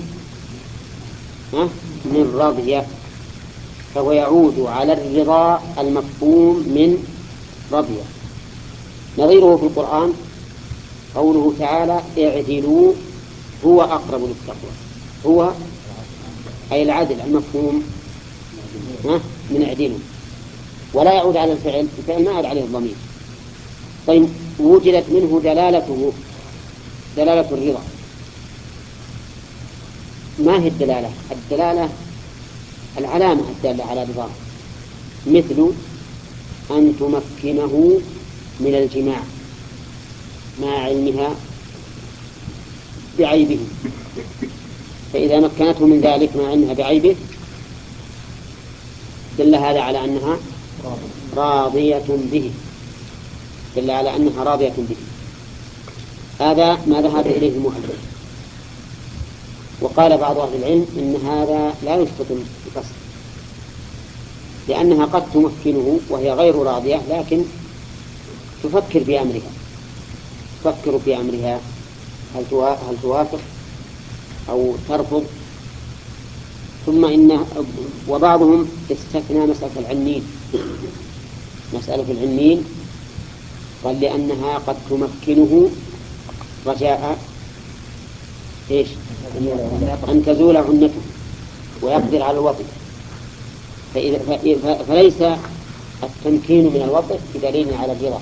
من رضي، فهو يعود على الرضا المفهوم من رضي. نظيره في القرآن قوله تعالى اعدلوا هو أقرب للتقوى، هو أي العدل المفهوم من اعدلوا، ولا يعود على الفعل، الفعل ما يعود عليه الضمير. طيب وجدت منه دلالته دلالة الرضا، ما هي الدلالة؟ الدلالة العلامة الدالة على الرضا، مثل أن تمكنه من الجماع مع علمها بعيبه، فإذا مكنته من ذلك مع علمها بعيبه دل هذا على أنها راضية به، دل على أنها راضية به. هذا ما ذهب إليه المؤلف. وقال بعض أهل العلم إن هذا لا يسقط القصد، لأنها قد تمكنه وهي غير راضية، لكن تفكر في أمرها، تفكر في أمرها هل توافق أو ترفض. ثم إن وبعضهم استثنى مسألة العنين، مسألة العنين قال لأنها قد تمكنه رجاء إيش؟ أن تزول عنته ويقدر على الوطن، فليس التمكين من الوطن بدليل على الرضا.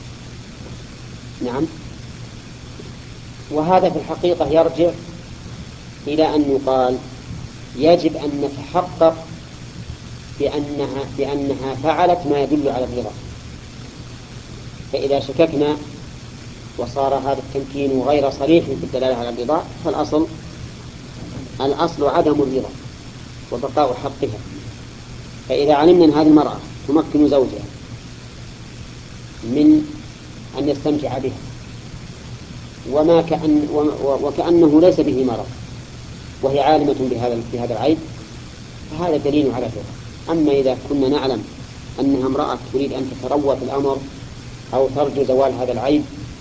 نعم. وهذا في الحقيقة يرجع إلى أن يقال يجب أن نتحقق بأنها, بأنها فعلت ما يدل على الرضا. فإذا شككنا وصار هذا التمكين غير صريح في الدلالة على الرضا، فالأصل الأصل عدم الرضا وبقاء حقها. فإذا علمنا أن هذه المرأة تمكن زوجها من أن يستمتع بها وما كأن وكأنه ليس به مرض، وهي عالمة بهذا بهذا العيب، فهذا دليل على الرضا. أما إذا كنا نعلم أنها امرأة تريد أن تتروى في الأمر أو ترجو زوال هذا العيب،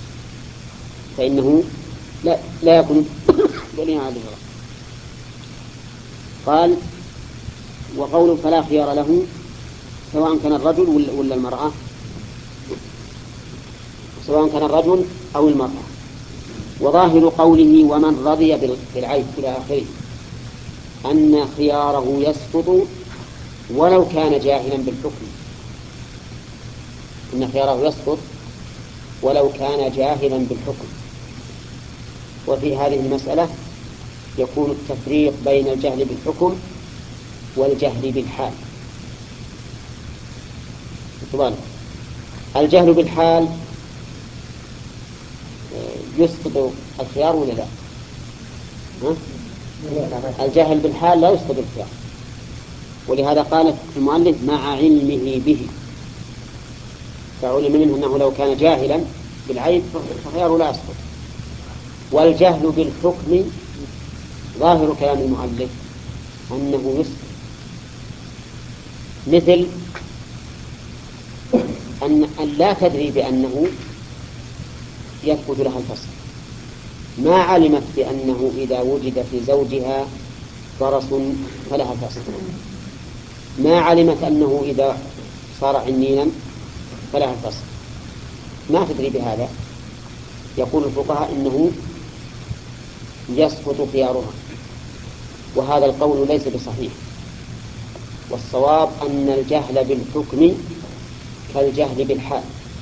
فإنه لا, لا يكون دليل على الرضا. قال وقول فلا خيار له سواء كان الرجل ولا المرأة، سواء كان الرجل أو المرأة. وظاهر قوله ومن رضي بالعيب إلى آخره أن خياره يسقط ولو كان جاهلا بالحكم، أن خياره يسقط ولو كان جاهلا بالحكم. وفي هذه المسألة يكون التفريق بين الجهل بالحكم والجهل بالحال. طبعا الجهل بالحال يسقط الخيار ولا لا؟ الجهل بالحال لا يسقط الخيار، ولهذا قال المؤلف مع علمه به، فعلم منه أنه لو كان جاهلا بالعيب فخياره لا يسقط. والجهل بالحكم ظاهر كلام المؤلف أنه يسقط، مثل أن لا تدري بأنه يثبت لها الفصل، ما علمت بأنه إذا وجد في زوجها فرس فلها الفصل، ما علمت أنه إذا صار عنينا فلها الفصل، ما تدري بهذا. يقول الفقهاء إنه يسقط خيارها، وهذا القول ليس بصحيح، والصواب أن الجهل بالحكم كالجهل بالحال،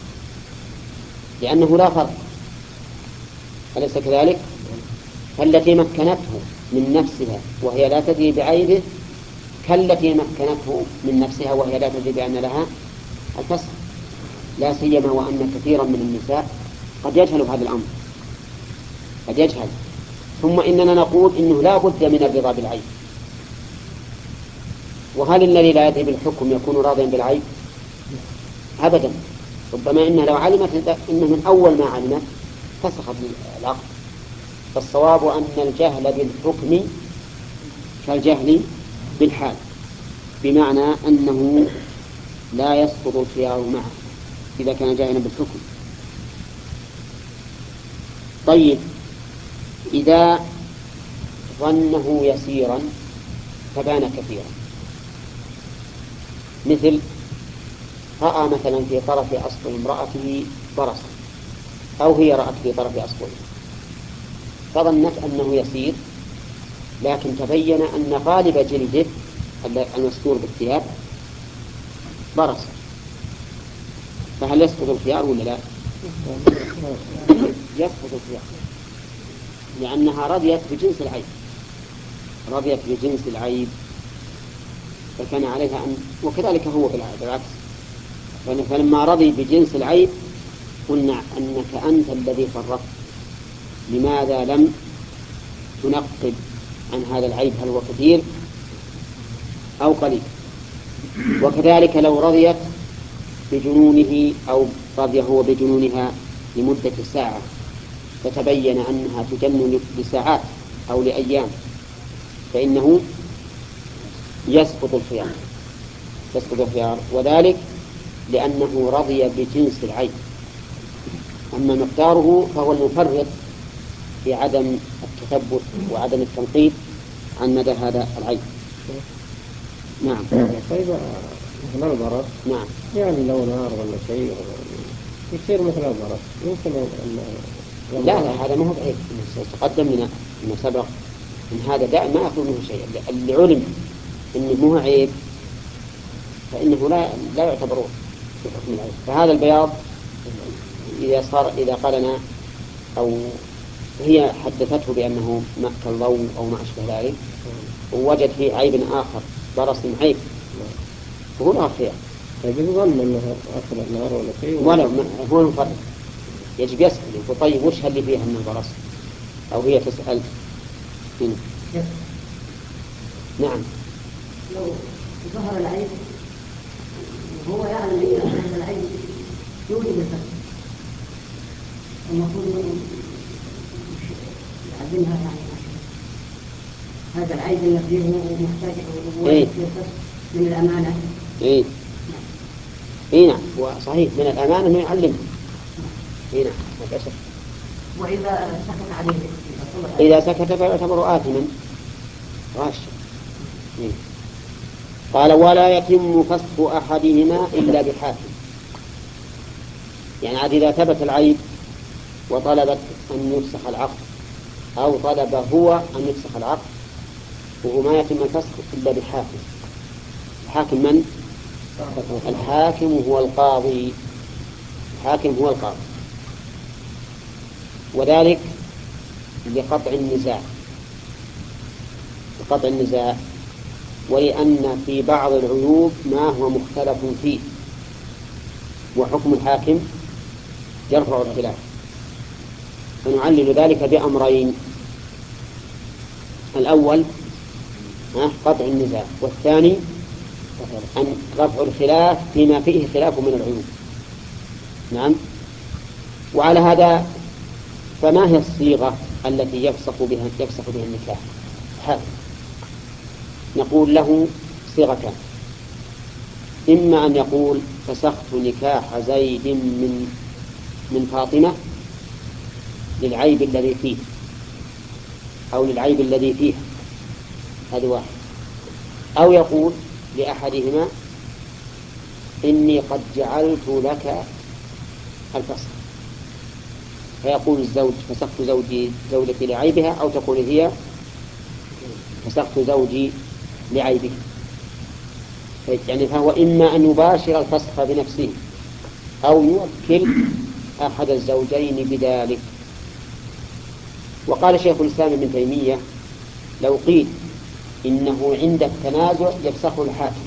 لأنه لا فرق، أليس كذلك؟ فالتي مكنته من نفسها وهي لا تدري بعيبه كالتي مكنته من نفسها وهي لا تدري بأن لها الفصل، لا سيما وأن كثيرا من النساء قد يجهل هذا الأمر، قد يجهل. ثم إننا نقول إنه لا بد من الرضا بالعيب، وهل الذي لا يدري بالحكم يكون راضيا بالعيب؟ أبدا، ربما إنها لو علمت إنه من أول ما علمت فسخت العقد. فالصواب أن الجهل بالحكم كالجهل بالحال، بمعنى أنه لا يسقط الخيار معه إذا كان جاهلا بالحكم. طيب، إذا ظنه يسيرا فبان كثيرا، مثل رأى مثلا في طرف أصبع امرأته برصا، أو هي رأت في طرف أصبعه فظنت أنه يسير، لكن تبين أن غالب جلده المستور بالثياب برص، فهل يسقط الخيار ولا لا؟ يسقط الخيار، لأنها رضيت بجنس العيب، رضيت بجنس العيب فكان عليها أن، وكذلك هو بالعكس، فلما رضي بجنس العيب قلنا أنك أنت الذي فرطت، لماذا لم تنقب عن هذا العيب هل هو كثير أو قليل؟ وكذلك لو رضيت بجنونه أو رضي هو بجنونها لمدة ساعة فتبين أنها تجنن لساعات أو لأيام فإنه يسقط الخيار، يسقط الخيار، وذلك لأنه رضي بجنس العيب. أما مقداره فهو المفرط في عدم التثبت وعدم التنقيب عن مدى هذا العيب. نعم. طيب مثل البرص، نعم، يعني لو نار ولا شيء يصير مثل البرص، يمكن أن لا لا هذا ما هو بعيب، تقدم لنا إنه سبق إن هذا داء ما يأخذ منه شيء، اللي علم إنه مو عيب فإنه لا لا يعتبر في حكم العيب. فهذا البياض إذا صار إذا قالنا أو هي حدثته بأنه ماء كالضوء أو ما أشبه ذلك ووجد فيه عيب آخر برص عيب فهو لا خير. طيب يظن أنه أكل النار ولا شيء ولا هو المفرط يجب يسأل يقول طيب وش اللي فيها من البرص، أو هي تسأل هنا. نعم. لو ظهر العيب هو يعلم أن العيب يوجد الفسد، المفروض يعلمها يعني هذا العيب الذي هو محتاج إيه؟ من الأمانة. إيه إيه نعم، وصحيح من الأمانة أنه يعلمها. إيه نعم للأسف. وإذا سكت عليه إذا سكت فيعتبر آثما غاشا. إيه. قال ولا يتم فسخ أحدهما إلا بحاكم، يعني عاد إذا ثبت العيب وطلبت أن يفسخ العقد أو طلب هو أن يفسخ العقد وهو ما يتم الفسخ إلا بحاكم. الحاكم من؟ الحاكم هو القاضي، الحاكم هو القاضي، وذلك لقطع النزاع، لقطع النزاع ولأن في بعض العيوب ما هو مختلف فيه، وحكم الحاكم يرفع الخلاف، فنعلل ذلك بأمرين: الأول قطع النزاع، والثاني أن رفع الخلاف فيما فيه خلاف من العيوب. نعم. وعلى هذا فما هي الصيغة التي يفسخ بها يفسخ بها النكاح حاكم، نقول له صيغتان: إما أن يقول فسخت نكاح زيد من من فاطمة للعيب الذي فيه أو للعيب الذي فيه، هذا واحد. أو يقول لأحدهما: إني قد جعلت لك الفسخ، فيقول الزوج فسخت زوجي زوجتي لعيبها، أو تقول هي فسخت زوجي لعيبه. يعني فهو إما أن يباشر الفسخ بنفسه أو يوكل أحد الزوجين بذلك. وقال شيخ الإسلام ابن تيمية: لو قيل إنه عند التنازع يفسخه الحاكم،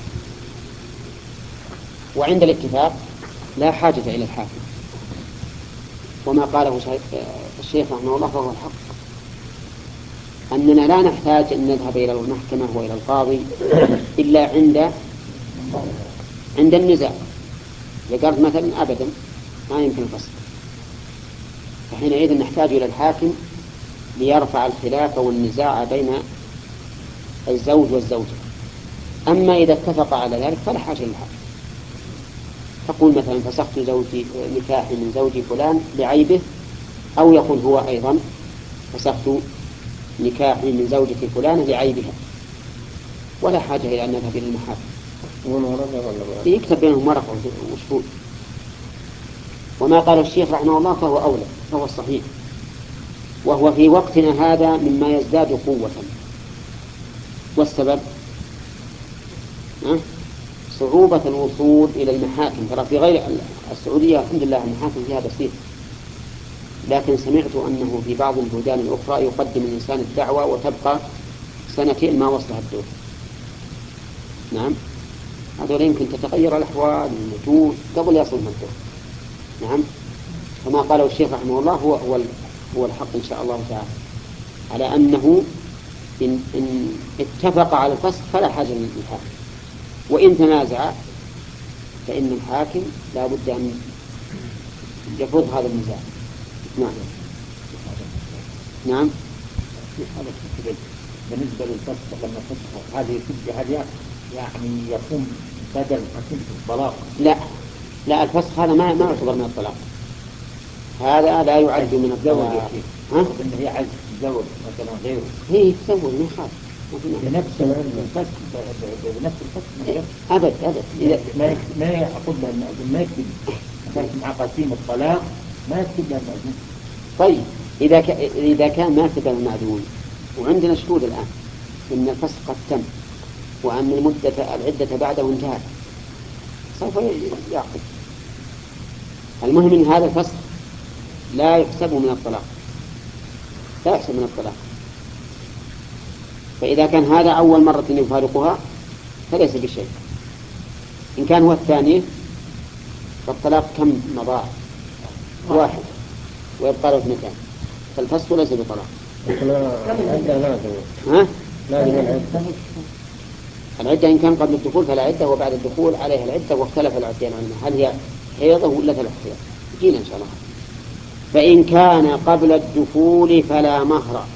وعند الاتفاق لا حاجة إلى الحاكم، وما قاله الشيخ رحمه الله فهو الحق، أننا لا نحتاج أن نذهب إلى المحكمة وإلى القاضي إلا عند عند النزاع. ذكرت مثلا أبدا ما يمكن الفصل، فحينئذ نحتاج إلى الحاكم ليرفع الخلاف والنزاع بين الزوج والزوجة. أما إذا اتفق على ذلك فلا حاجة للحاكم. تقول مثلا فسخت زوجي نكاحي من زوجي فلان لعيبه، أو يقول هو أيضا فسخت نكاحي من زوجتي فلانة لعيبها، ولا حاجة إلى أن نذهب إلى المحاكم. يكتب بينهم ورقة وشهود. وما قال الشيخ رحمه الله فهو أولى، فهو الصحيح، وهو في وقتنا هذا مما يزداد قوة. والسبب أه؟ صعوبة الوصول إلى المحاكم. ترى في غير السعودية الحمد لله المحاكم فيها بسيط، لكن سمعت أنه في بعض البلدان الأخرى يقدم الإنسان الدعوة وتبقى سنتين ما وصلها الدور. نعم، هذول يمكن تتغير الأحوال والنتوج قبل يصل الدور. نعم، كما قاله الشيخ رحمه الله هو هو هو الحق إن شاء الله تعالى، على أنه إن, إن اتفق على الفسخ فلا حاجة للحاكم، وإن تنازع فإن الحاكم لا بد أن يفوض هذا النزاع. نعم. نعم. بالنسبة للفسخ لما فسخ هذه هذه يعني يكون بدل حكم الطلاق؟ لا لا، الفسخ هذا ما ما يعتبر من الطلاق، هذا لا يعد من الطلاق. ها؟ إن هي عايزة تتزوج مثلا غيره. هي تتزوج ما يخاف. بنفس الفسخ بنفس الفسخ. أبد أبد. إذا ما ما يعقد لها المأذون، ما يكتب كانت مع قسيم الطلاق ما يكتب لها المأذون. طيب إذا ك... إذا كان ما كتب المأذون وعندنا شهود الآن إن الفسخ قد تم وأن المدة العدة بعده انتهت، سوف يعقد. المهم إن هذا الفسخ لا يحسب من الطلاق، لا يحسب من الطلاق. فإذا كان هذا أول مرة يفارقها فليس بشيء. إن كان هو الثاني فالطلاق كم مضى؟ واحد ويبقى له اثنتان، فالفسخ ليس بطلاق. ها؟ العدة إن كان قبل الدخول فلا عدة، وبعد الدخول عليها العدة، واختلف العدين عنها هل هي حيضة ولا ثلاث حيض. جينا إن شاء الله. فإن كان قبل الدخول فلا مهر،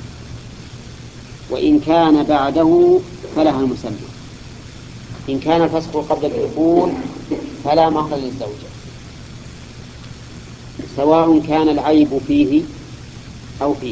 وإن كان بعده فلها المسمى. إن كان الفسخ قبل الدخول فلا مهر للزوجة، سواء كان العيب فيه أو فيها.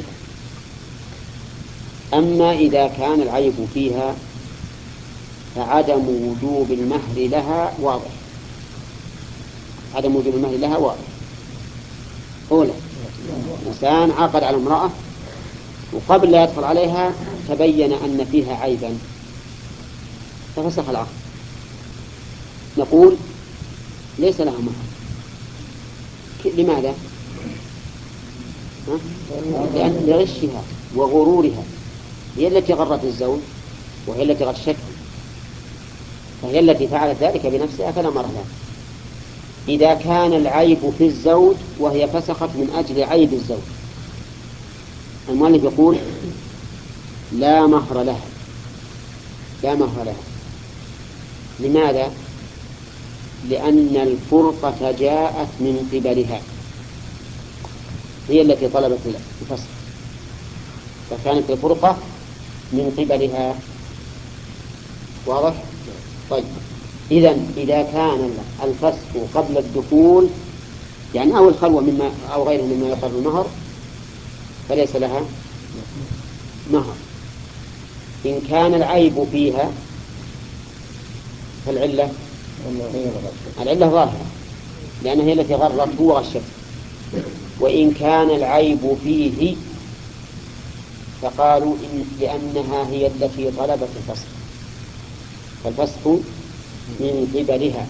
أما إذا كان العيب فيها فعدم وجوب المهر لها واضح. عدم وجوب المهر لها واضح. أولا، إنسان عقد على امرأة وقبل لا يدخل عليها تبين أن فيها عيبا ففسخ العقد، نقول ليس لها مهر. لماذا؟ لأن لغشها وغرورها، هي التي غرت الزوج وهي التي غشته، فهي التي فعلت ذلك بنفسها فلا مهر لها. إذا كان العيب في الزوج وهي فسخت من أجل عيب الزوج، المؤلف يقول لا مهر لها، لا مهر لها. لماذا؟ لأن الفرقة جاءت من قبلها، هي التي طلبت الفسخ. فكانت الفرقة من قبلها. واضح؟ طيب إذا إذا كان الفسق قبل الدخول يعني أو الخلوة مما أو غيره مما يقر المهر فليس لها مهر. إن كان العيب فيها فالعلة العلة ظاهرة لأنها هي التي غرته وغشته. وإن كان العيب فيه فقالوا إن لأنها هي التي طلبت الفسق فالفسق من قبلها.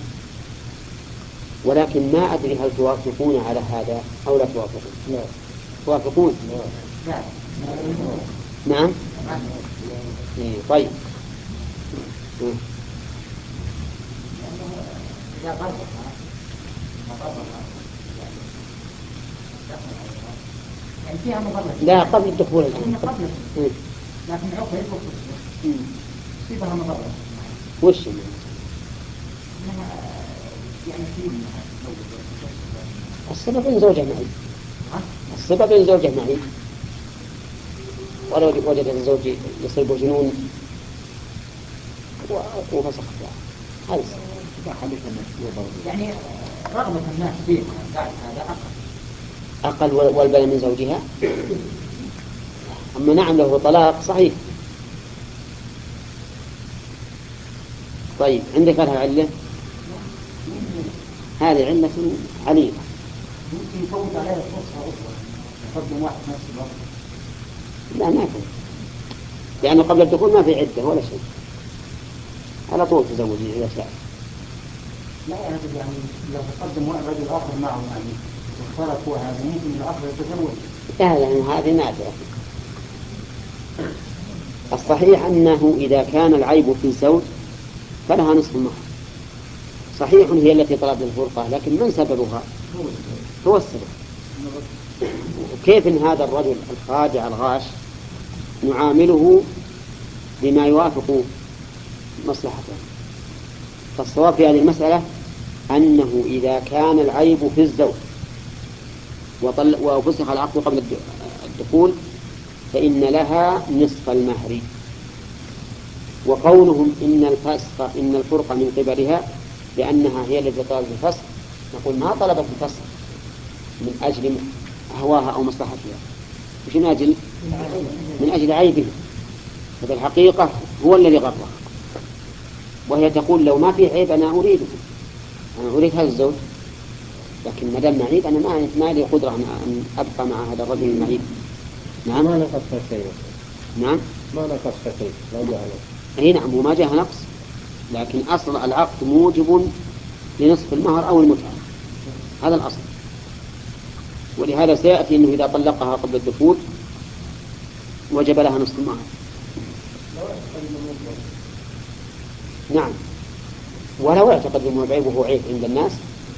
ولكن ما أدري هل توافقون على هذا أو لا توافقون؟ لا توافقون. لا. نعم. إيه طيب. يعني فيها مضرة. لا قبل الدخول الآن. قبل. لكن عقب يدخل. فيها مضرة. وش؟ يعني فيه. السبب إن زوجه معي. السبب إن زوجه معي. ولو وجد الزوج يصيب جنون وفسخ هذا يعني رغبة الناس فيه هذا أقل. أقل والبنى من زوجها. أما نعم له طلاق صحيح. طيب عندك لها علة؟ هذه علة عليلة. ممكن يفوت عليها الفرصة أخرى يقدم واحد نفس الوقت. لا ما يفوت لأنه قبل الدخول ما في عدة ولا شيء على طول تزوجي إذا شاء. لا يعني يعني لو تقدم واحد رجل آخر معه يعني واختلفوا هذا ممكن الآخر يتزوج. لا يعني هذه نادرة. الصحيح أنه إذا كان العيب في الزوج فلها نصف المهر. صحيح هي التي طلبت الفرقة لكن من سببها؟ هو السبب. وكيف إن هذا الرجل الخادع الغاش نعامله بما يوافق مصلحته؟ فالصواب في هذه المسألة أنه إذا كان العيب في الزوج وفسخ العقد قبل الدخول فإن لها نصف المهر. وقولهم إن الفسق إن الفرقة من قبلها لأنها هي التي طلبت الفسق نقول ما طلبت الفسق من أجل هواها أو مصلحتها مش من أجل من أجل عيبه. ففي الحقيقة هو الذي غره وهي تقول لو ما في عيب أنا أريده أنا أريد هذا الزوج لكن ما دام معيب أنا ما ما لي قدرة أن أبقى مع هذا الرجل المعيب. نعم ما نقص شيء. نعم ما نقص شيء لا جاء أي نعم وما جاء نقص لكن أصل العقد موجب لنصف المهر أو المتعة هذا الأصل. ولهذا سيأتي أنه إذا طلقها قبل الدخول وجب لها نصف المهر. نعم ولو اعتقد أنه بعيب وهو عيب عند الناس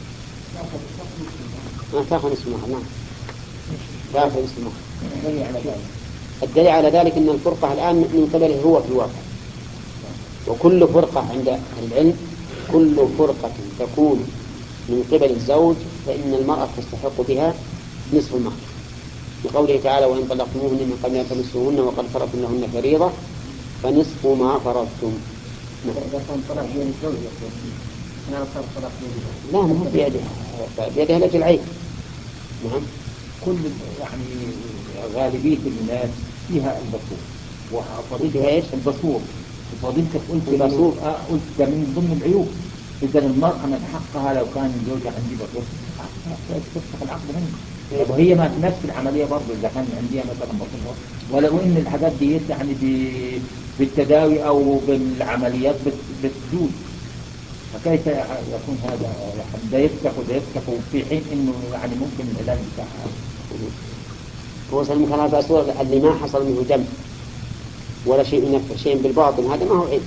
ما تأخذ نصف المهر. نعم تأخذ نصف المهر. الدليل على ذلك أن الفرقة الآن من قبله هو في الواقع. وكل فرقة عند أهل العلم كل فرقة تكون من قبل الزوج فإن المرأة تستحق بها نصف المهر لقوله تعالى وإن طلقتموهن من قبل أن تمسوهن وقد فرضتم لهن فريضة فنصف ما فرضتم. إذا كان طلاق بين الزوج أنا صار طلاق بين لا ما هو بيدها بيدها لأجل العيب. نعم كل يعني غالبية الناس فيها البصور فيها إيش البصور وفضيلتك قلت البصور آه قلت ده من ضمن العيوب. إذا المرأة من حقها لو كان زوجها عندي بصور تفتح العقد منه وهي ما نفس العملية برضه إذا كان عندها مثلا بصور ولو إن الحاجات دي يعني بالتداوي أو بالعمليات بتجوز فكيف يكون هذا ده يفتح وده يفتح في حين إنه يعني ممكن العلاج بتاعها هو سلم كلام بصور اللي ما حصل منه دم ولا شيء ينفع شيء بالباطن هذا ما هو عيب.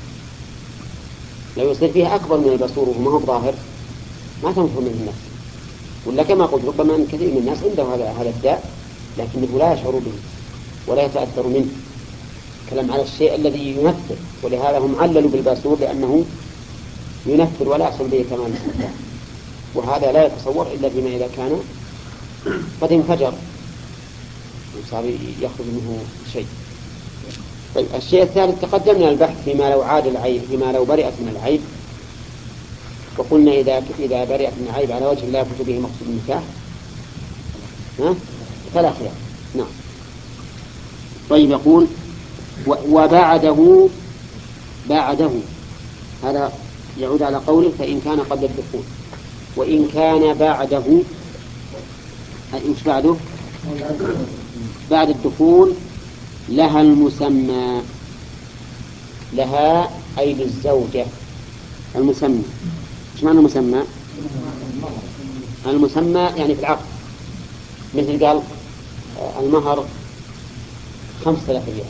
لو يصير فيها أكبر من البصور وما هو ظاهر ما تنفع منه الناس. ولا كما قلت ربما أن كثير من الناس عنده هذا هذا الداء لكنه لا يشعر به ولا يتأثر منه. كلام على الشيء الذي ينفر ولهذا هم عللوا بالبصور لأنه ينفر ولا يحصل به كمال الاستمتاع وهذا لا يتصور إلا فيما إذا كان قد انفجر. صار يخرج منه شيء. طيب الشيء الثالث تقدمنا البحث فيما لو عاد العيب، فيما لو برئت من العيب، وقلنا إذا إذا برئت من العيب على وجه لا يفوت به مقصود النكاح ها فلا خلاف. نعم. طيب يقول وبعده، بعده هذا يعود على قوله فإن كان قبل الدخول، وإن كان بعده إيش بعده؟ بعد الدخول لها المسمى، لها أي للزوجة المسمى. إيش معنى المسمى؟ المسمى يعني في العقد، مثل قال المهر خمسة آلاف ريال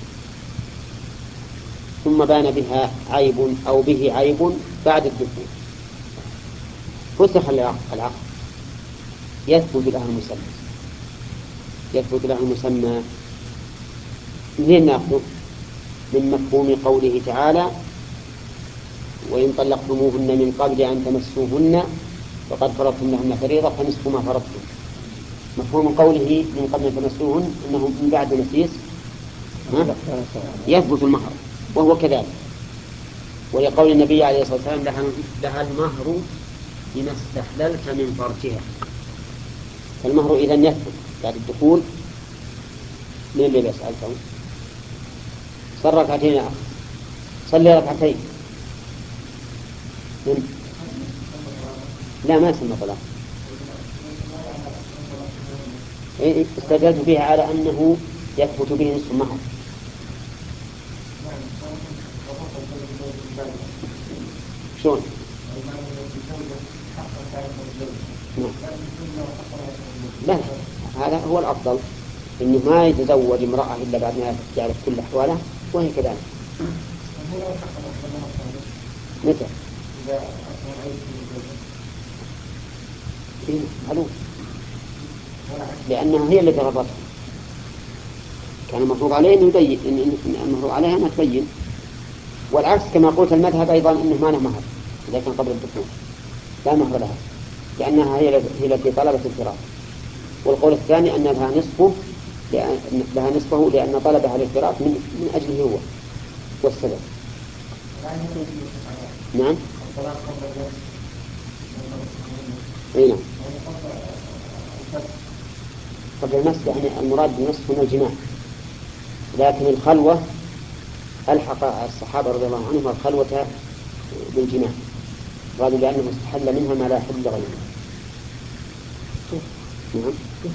ثم بان بها عيب أو به عيب بعد الدخول فسخ العقد، يثبت لها المسمى، يثبت لها المسمى. منين نأخذه؟ من مفهوم قوله تعالى وإن طلقتموهن من قبل أن تمسوهن فقد فرضتم لهن فريضة فنصف ما فرضتم. مفهوم قوله من قبل أن تمسوهن أنه من بعد مسيس يثبت المهر، وهو كذلك. ولقول النبي عليه الصلاة والسلام لها, لها المهر بما استحللت من فرجها. فالمهر إذن يثبت بعد الدخول. من اللي بيسألكم؟ صل ركعتين يا أخي، صلي ركعتين. من؟ لا ما يسمى طلاق. استدلت بها على أنه يثبت به نصف المهر. شلون؟ لا هذا هو الأفضل، إنه ما يتزوج امرأة إلا بعد ما يعرف كل أحواله، وهي كذلك. متى؟ معلوم، لأنها هي التي غرته. كان المفروض عليه أن يبين، إن المفروض عليها أن تبين. والعكس كما قلت المذهب أيضا أنه ما له مهر إذا كان قبل الدخول، لا مهر لها لأنها هي التي طلبت الفراق. والقول الثاني أن لها نصفه، لها نصفه لأن طلبها للفراق من من أجله هو والسبب. نعم. أي نعم. قبل النصف يعني المراد بالنصف من الجماع، لكن الخلوة ألحق الصحابة رضي الله عنهم الخلوة بالجماع، قالوا لأنه استحل منها ما لا يحل غيره. نعم.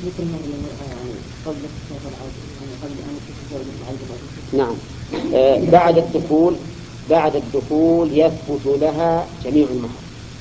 نعم. آه بعد الدخول، بعد الدخول يثبت لها جميع المهر.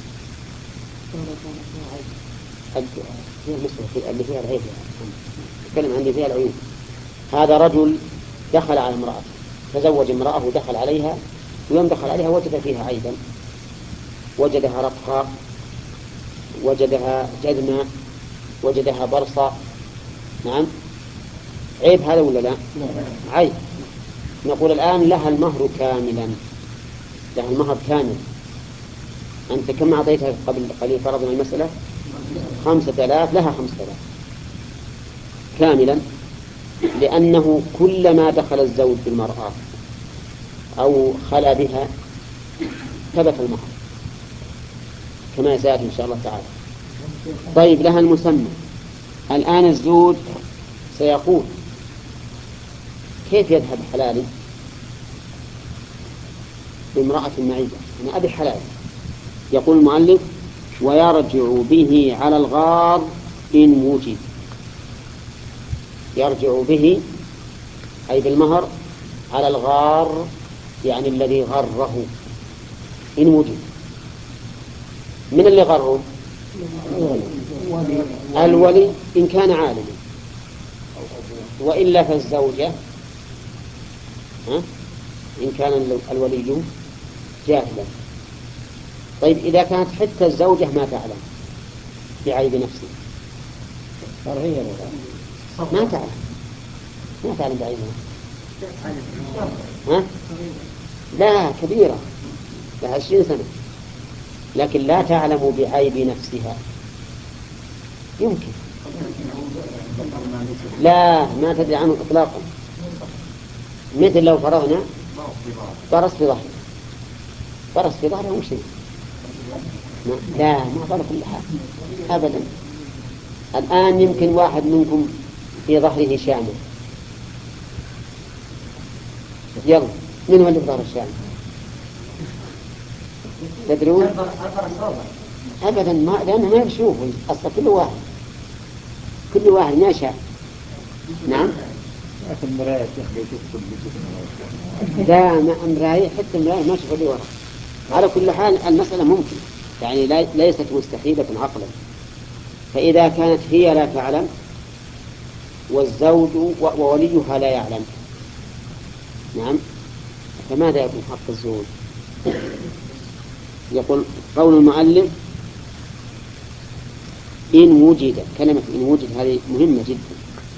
اللي فيها العيب، نتكلم عن اللي فيها العيوب. هذا رجل دخل على امرأة، تزوج امرأة ودخل عليها، ويوم دخل عليها وجد فيها عيبا، وجدها رقاء، وجدها جذمة، وجدها برصة. نعم. عيب هذا ولا لا؟ عيب. نقول الآن لها المهر كاملا، لها المهر كامل. أنت كم أعطيتها قبل قليل؟ فرضنا المسألة خمسة آلاف، لها خمسة آلاف كاملا، لأنه كلما دخل الزوج بالمرأة أو خلا بها ثبت المهر كما سيأتي إن شاء الله تعالى. طيب لها المسمى. الآن الزوج سيقول كيف يذهب حلالي بامرأة معيبة؟ أنا أبي حلالي. يقول المؤلف ويرجع به على الغار إن وجد. يرجع به أي بالمهر على الغار يعني الذي غره إن وجد. من اللي غره؟ الولي إن كان عالما، وإلا فالزوجة ها؟ إن كان الولي جاهلا. طيب إذا كانت حتى الزوجة ما تعلم بعيب نفسه، ما تعلم ما تعلم بعيب نفسه، ها؟ لا كبيرة لها عشرين سنة، لكن لا تعلم بعيب نفسها. يمكن لا ما تدري عنه إطلاقا. مثل لو فرضنا برص في ظهره، برص في ظهره مو شيء. لا ما ضر كل حال أبدا. الآن يمكن واحد منكم في ظهره شامة، يلا من هو اللي في ظهر الشامة؟ تدرون؟ أبدا ما لأنه ما يشوفه أصلا كل واحد كل واحد ما شاء. نعم لكن مراية يشوف كل لا ما مراية، حتى مراية ما تشوف اللي وراء. على كل حال المسألة ممكن يعني ليست مستحيلة عقلا. فإذا كانت هي لا تعلم والزوج ووليها لا يعلم، نعم، فماذا يكون حق الزوج؟ يقول قول المؤلف إن وجد، كلمة إن وجد هذه مهمة جدا.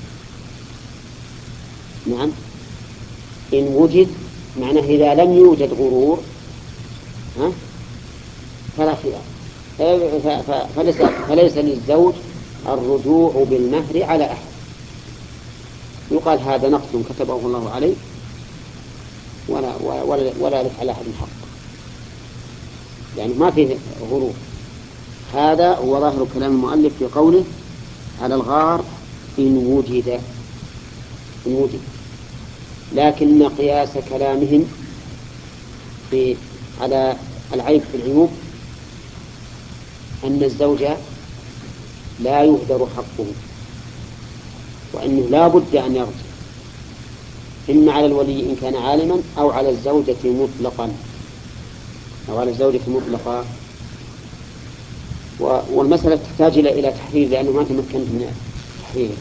نعم إن وجد معناه إذا لم يوجد غرور ها فلا خيار، فليس, فليس للزوج الرجوع بالمهر على أحد. يقال هذا نقص كتبه الله عليه ولا, ولا, ولا لك على أحد حق، يعني ما فيه غرور. هذا هو ظاهر كلام المؤلف في قوله على الغار إن وجد، إن وجد. لكن قياس كلامهم في على العيب في العيوب أن الزوج لا يهدر حقه، وأنه لا بد أن يرجع إما على الولي إن كان عالما أو على الزوجة مطلقا أو على الزوجة مطلقا. والمسألة تحتاج إلى تحرير لأنه ما تمكنت من تحريره.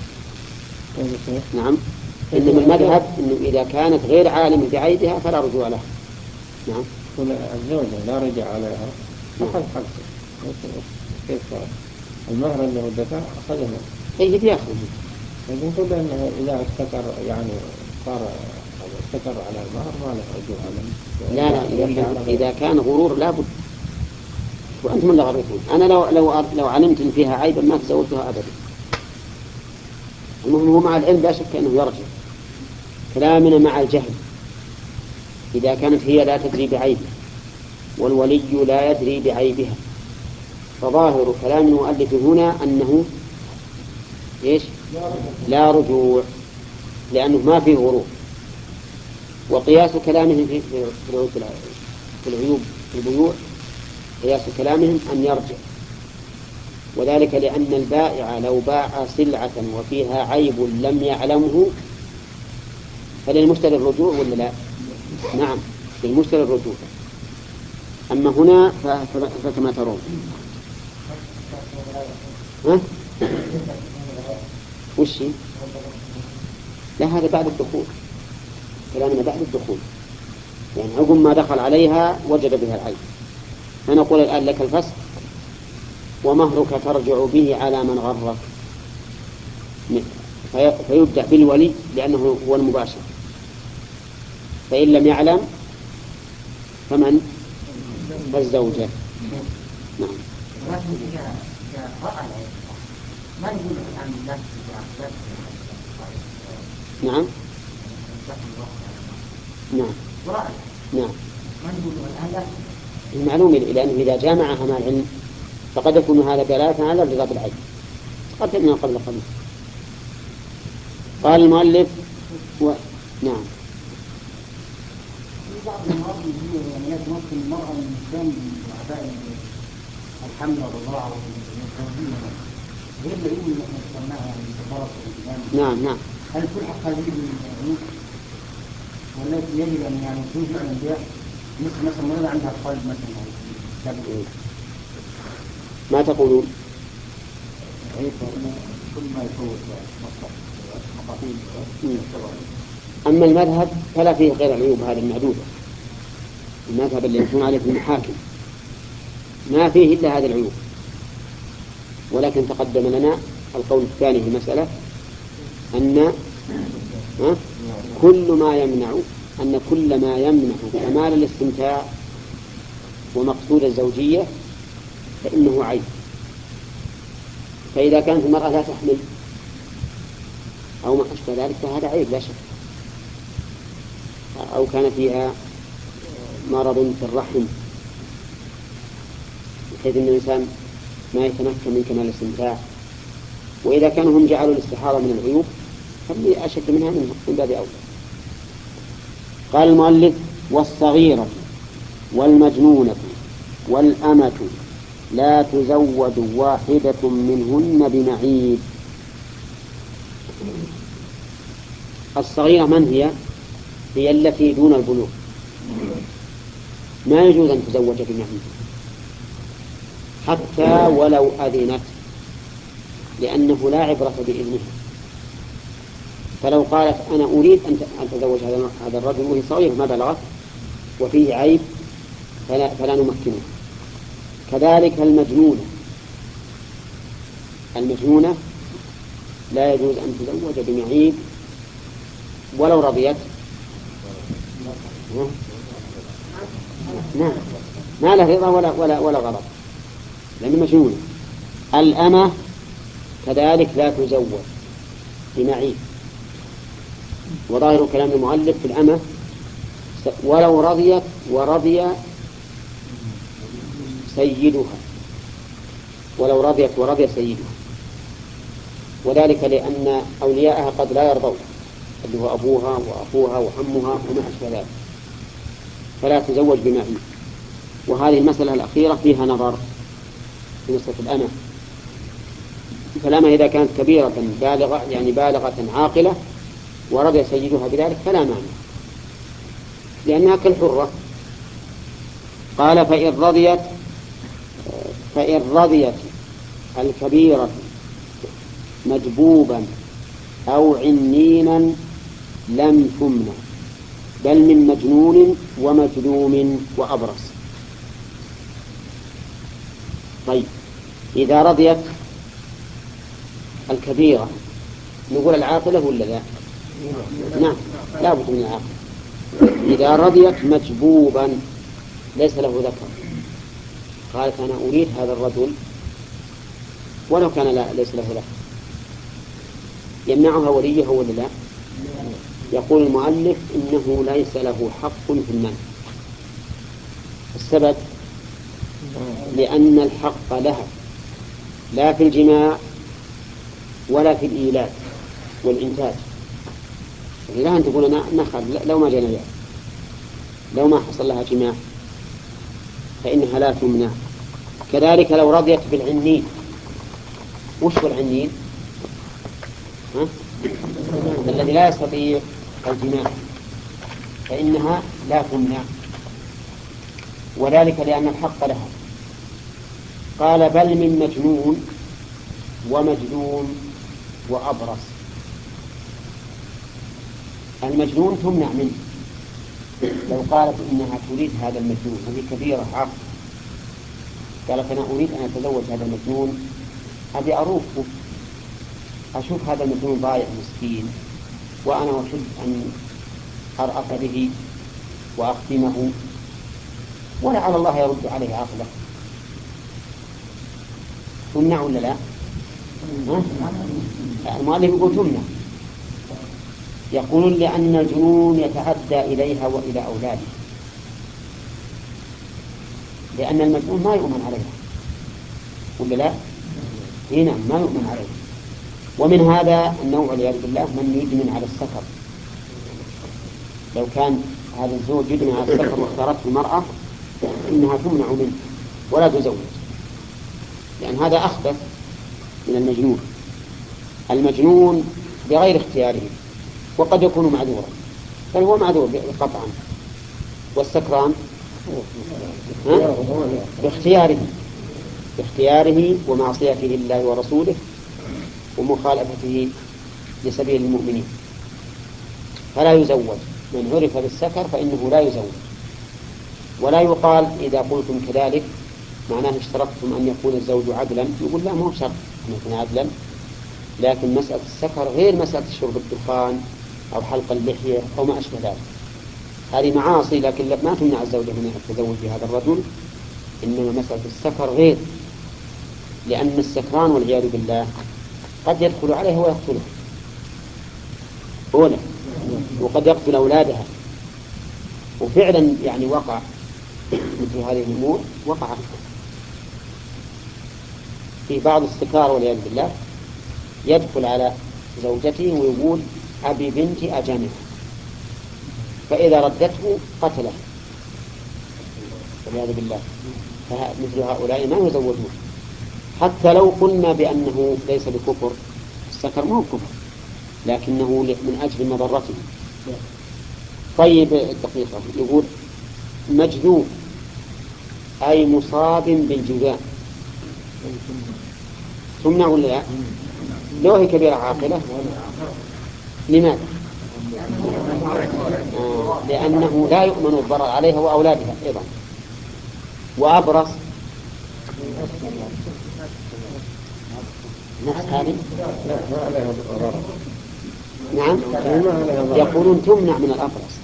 نعم إنما المذهب إنه إذا كانت غير عالم بعيبها فلا رجوع لها. نعم الزوجة لا رجع عليها أخذ حقه. كيف المهر اللي هو دفع أخذه؟ أي بيأخذ. لكن نقول أنه إذا استكر يعني صار استكر على المهر ما له رجوع عليه. لا لا إذا كان, إذا كان غرور لا بد. وأنتم اللي غريتون. أنا لو لو لو علمت إن فيها عيبا ما تزوجتها أبدا. المهم هو مع العلم لا شك أنه يرجع. كلامنا مع الجهل إذا كانت هي لا تدري بعيبها والولي لا يدري بعيبها، فظاهر كلام المؤلف هنا أنه إيش؟ لا رجوع لأنه ما فيه غرور. وقياس كلامهم في في العيوب في البيوع قياس كلامهم أن يرجع، وذلك لأن البائع لو باع سلعة وفيها عيب لم يعلمه فللمشتري الرجوع ولا لا؟ نعم للمشتري الرجوع. أما هنا فكما ترون. ها؟ وشي؟ لا هذا بعد الدخول، كلامنا بعد الدخول، يعني عقب ما دخل عليها وجد بها العيب. فنقول الآن لك الفسق ومهرك ترجع به على من غرك، فيبدأ بالولي لأنه هو المباشر، فإن لم يعلم فمن؟ فالزوجة. نعم نعم نعم نعم المعلوم لأنه إذا جامعها مع العلم فقد يكون هذا دلالة على الرضا بالعيب. قد من قبل قبل. قال المؤلف و... نعم بعض المرض يعني ممكن المرأة الإنسان أعداء الحمل والرضاعة والتوزيع غير اللي يقول إحنا سماها يعني تبارك والإيمان. نعم نعم. هل كل حق هذه العيوب ولا يجب أن يعني يكون في الأنبياء مثل مثلا مرضى عندها قلب مثلا؟ ما تقولون؟ كل ما يفوت أما المذهب فلا فيه غير العيوب هذه المعدودة. المذهب اللي يكون عليه في المحاكم ما فيه إلا هذه العيوب. ولكن تقدم لنا القول الثاني في المسألة أن كل ما يمنع أن كل ما يمنع كمال الاستمتاع ومقصود الزوجية فإنه عيب. فإذا كانت المرأة لا تحمل أو ما أشبه ذلك فهذا عيب لا شك، أو كان فيها مرض في الرحم بحيث أن الإنسان ما يتمكن من كمال الاستمتاع. وإذا كانوا هم جعلوا الاستحاضة من العيوب فاللي أشد منها من باب أولى. قال المؤلف: والصغيرة والمجنونة والأمة لا تزوج واحدة منهن بمعيب. الصغيرة من هي؟ هي التي دون البلوغ، ما يجوز أن تزوج بمعيب حتى ولو أذنت، لأنه لا عبرة بإذنها. فلو قالت أنا أريد أن أتزوج هذا الرجل وهي صغيرة ما بلغت وفيه عيب فلا, فلا نمكنه. كذلك المجنونة المجنونة لا يجوز أن تزوج بمعيب ولو رضيت. نعم، ما له رضا ولا, ولا, ولا غضب لأنه مجنونة. الأمة كذلك لا تزوج بمعيب، وظاهر كلام المؤلف في الأمة ولو رضيت ورضي سيدها، ولو رضيت ورضي سيدها، وذلك لأن أولياءها قد لا يرضون، اللي هو أبوها وأخوها وعمها وما أشبه ذلك، فلا تزوج بمعيب. وهذه المسألة الأخيرة فيها نظر في مسألة الأمة. فالأمة إذا كانت كبيرة بالغة يعني بالغة عاقلة ورضي سيدها بذلك فلا مانع، لأنها كالحرة. قال: فإن رضيت فإن رضيت الكبيرة مجبوبا أو عنينا لم تمنع، بل من مجنون ومجذوم وأبرص. طيب، إذا رضيت الكبيرة نقول العاقلة ولا لا؟ نعم، لا بد من العاقلة. إذا رضيت مجبوبا ليس له ذكر، قالت أنا أريد هذا الرجل ولو كان لا ليس له ذكر، يمنعها وليه ولا لا؟ يقول المؤلف إنه ليس له حق في المنع. السبب لأن الحق لها لا في الجماع ولا في الإيلاد والإنتاج. يعني لا أن تقول نخل لو ما جنى لو ما حصل لها جماع فإنها لا تمنع. كذلك لو رضيت بالعنين. وش هو العنين؟ ها؟ الذي لا يستطيع الجماع فإنها لا تمنع، وذلك لأن الحق لها. قال: بل من مجنون ومجذوم وأبرص. المجنون تمنع منه. لو قالت إنها تريد هذا المجنون هذه كبيرة عقل، قالت أنا أريد أن أتزوج هذا المجنون، أبي أروفه أشوف هذا المجنون ضايع مسكين وأنا أحب أن أرأف به وأختمه ولعل الله يرد عليه عقله، تمنع ولا لا؟ المؤلف يقول تمنع. يقولون لأن الجنون يتعدى إليها وإلى أولاده، لأن المجنون ما يؤمن عليها ولا لا؟ هنا ما يؤمن عليها. ومن هذا النوع والعياذ بالله من يدمن على السفر. لو كان هذا الزوج يدمن على السفر واختارته المرأة إنها تمنع منه ولا تزوج، لأن هذا أخبث من المجنون. المجنون بغير اختياره وقد يكون معذورا، بل هو معذور قطعا. والسكران باختياره باختياره ومعصيته لله ورسوله ومخالفته لسبيل المؤمنين، فلا يزوج. من عرف بالسكر فإنه لا يزوج. ولا يقال إذا قلتم كذلك معناه اشترطتم أن يكون الزوج عدلا. يقول لا، ما هو شرط أن يكون عدلا، لكن مسألة السكر غير مسألة شرب الدخان أو حلق اللحية أو ما أشبه ذلك. هذه معاصي لكن ما تمنع الزوجة من التزوج بهذا الرجل، إنما مسألة السكر غير. لأن السكران والعياذ بالله قد يدخل عليها ويقتلها أولا، وقد يقتل أولادها. وفعلا يعني وقع مثل هذه الأمور، وقع في بعض السكار والعياذ بالله يدخل على زوجته ويقول أبي بنتي أجامعها، فإذا ردته قتله والعياذ بالله. فمثل هؤلاء ما يزوجون، حتى لو قلنا بأنه ليس بكفر. السكر ما هو كفر، لكنه من أجل مضرته. طيب الدقيقة يقول مجذوب أي مصاب بالجذام تمنع ولا لا؟ لو هي كبيرة عاقلة. لماذا؟ آه لأنه لا يؤمن الضرر عليها وأولادها أيضا. وأبرص نفس هذه. نعم يقولون تمنع من الأبرص،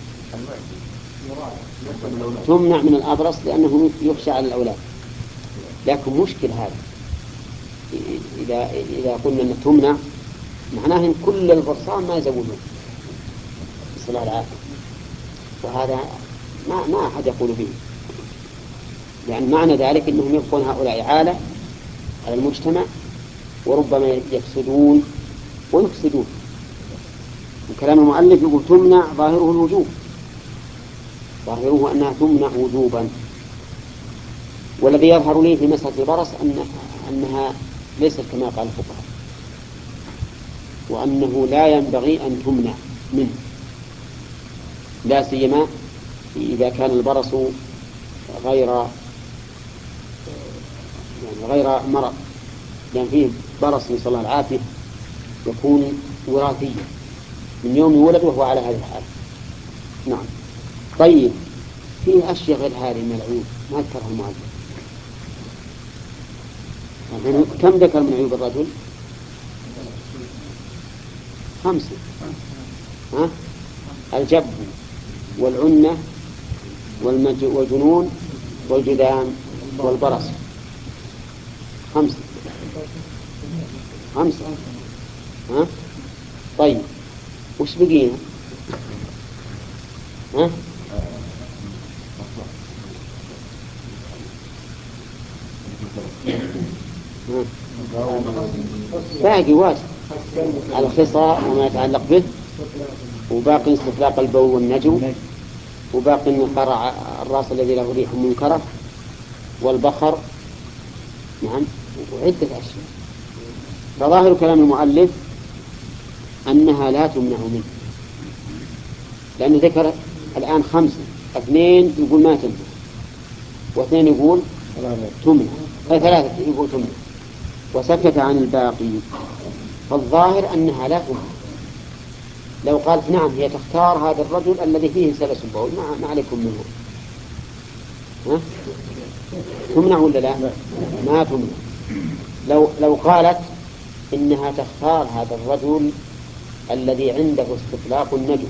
تمنع من الأبرص لأنه يخشى على الأولاد. لكن مشكل هذا إذا إذا قلنا أن تمنع معناه إن كل البرصان ما يزوجون صلى الله العافية، وهذا ما ما أحد يقول به، يعني معنى ذلك أنهم يبقون هؤلاء عالة على المجتمع، وربما يفسدون ويفسدون. وكلام المؤلف يقول تمنع ظاهره الوجوب، ظاهره أنها تمنع وجوبا. والذي يظهر لي في مسألة البرص أن أنها ليست كما قال الفقهاء، وأنه لا ينبغي أن تمنع منه، لا سيما إذا كان البرص غير يعني غير مرض، لأن فيه برص نسأل الله العافية يكون وراثيا من يوم ولد وهو على هذه الحال. نعم. طيب فيه أشياء غير هذه من العيوب ما ذكرها المؤلف. يعني كم ذكر من عيوب الرجل؟ خمسة. ها؟ الجب والعنة والجنون والجذام والبرص. خمسة خمسة ها؟ طيب وش بقينا؟ ها؟ باقي واسع الخصاء وما يتعلق به، وباقي استطلاق البول والنجو، وباقي قرع الراس الذي له ريح منكرة، والبخر. نعم وعدة أشياء. فظاهر كلام المؤلف أنها لا تمنع منه، لأنه ذكر الآن خمسة، اثنين يقول ما تمنع، واثنين يقول تمنع، ثلاثة يقول تمنع، وسكت عن الباقي. فالظاهر أنها لا تمنع. لو قالت نعم هي تختار هذا الرجل الذي فيه سلس البول ما عليكم منه، ها؟ تمنع ولا لا؟ ما تمنع. لو لو قالت إنها تختار هذا الرجل الذي عنده استطلاق النجم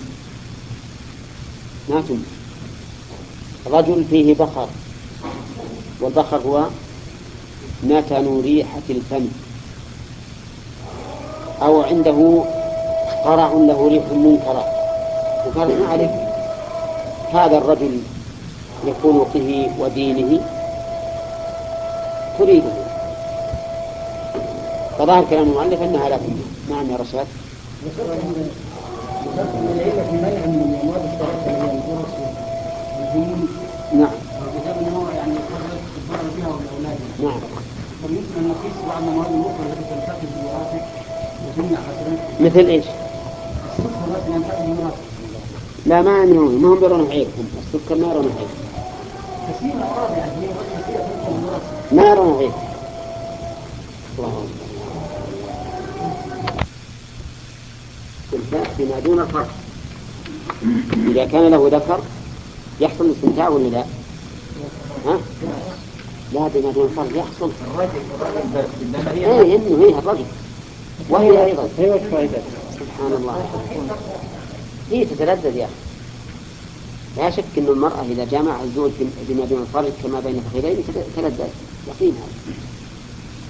ما تمنع. رجل فيه بخر، والبخر هو نتن ريحة الفم، أو عنده قرع له ريح منكرة، وقال ما عليك هذا الرجل لخلقه ودينه تريده. فظاهر كلام المؤلف أنها لا تمنع. نعم يا رشاد. نعم نعم. فممكن أن نقيس بعض المواد الأخرى التي تنتقل بالوراثة وتمنع مثلا مثل إيش؟ السكر مثلا ينتقل بالوراثة. لا ما يمنعون، ما هم بيرون عيبهم، السكر ما يرون عيب. كثير من الأمراض يعني هي كثيرة تنتقل بالوراثة ما يرون عيب. استمتاع بما دون الفرق. إذا كان له ذكر يحصل الاستمتاع ولا لا؟ ها؟ لا بما دون الفرق يحصل. ايه انه هي الرجل وهي ايضا. سبحان الله. هي تتلذذ يا اخي. لا شك ان المرأة اذا جامعها الزوج بما دون الفرق كما بين الفخذين تتلذذ يقين هذا.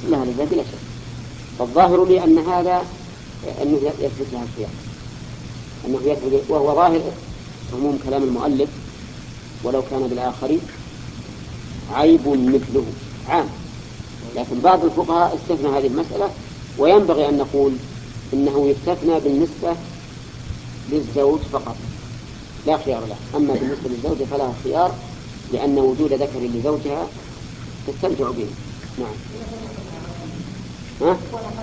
لها لذات لا شك. فالظاهر لي أن هذا أنه يثبت لها الخيار، أنه يثبت، وهو ظاهر عموم كلام المؤلف ولو كان بالآخر عيب مثله عام. لكن بعض الفقهاء استثنى هذه المسألة، وينبغي أن نقول إنه يستثنى بالنسبة للزوج فقط لا خيار له، أما بالنسبة للزوجة فلها خيار، لأن وجود ذكر لزوجها تستمتع به. نعم. ها؟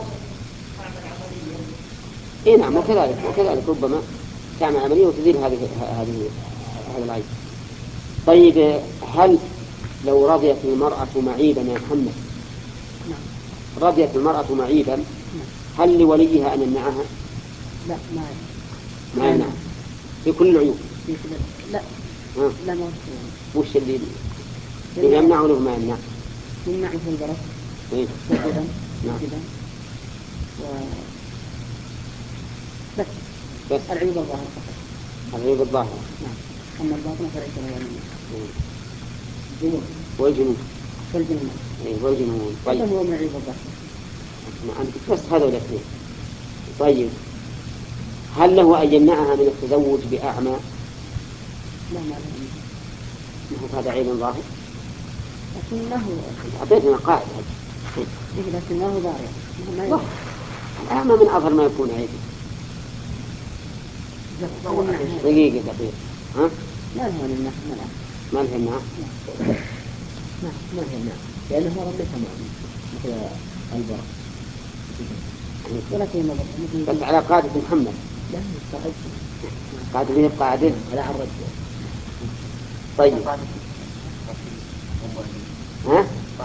إيه نعم، وكذلك وكذلك ربما تعمل عملية وتزيل هذه هذه هذا العيب. طيب، هل لو رضيت المرأة معيبا يا محمد، رضيت المرأة معيبا، هل لوليها أن يمنعها؟ لا ما ما يمنع في كل العيوب. في كل لا ها؟ لا ما وش اللي اللي يمنع ولا ما يمنع؟ يمنع في البرد إيه؟ والجبن نعم. والجبن و بس بس العيوب الظاهرة فقط. العيوب الظاهرة. نعم. أما الباطنة فليس له يعني جنون والجنون والجنون. إيه والجنون. طيب. هذا هو من العيوب الظاهرة. نعم بس هذا الاثنين. طيب، هل له أن يمنعها من التزوج بأعمى؟ لا ما له. ما هذا عيب ظاهر. لكن له أعطيتنا قاعدة. إيه لكن له ضارع. ما لا. الأعمى من أظهر ما يكون عيب. دقيقة دقيقة. ها؟ لا له من الناس ما له. ما له يمنع. ما ما له يمنع لأنه هو ربيتها معه مثل البرد. ولكن ما بس على قاعدة محمد. لا مستعد. قاعدة به قاعدة. على الرجل. طيب. ها؟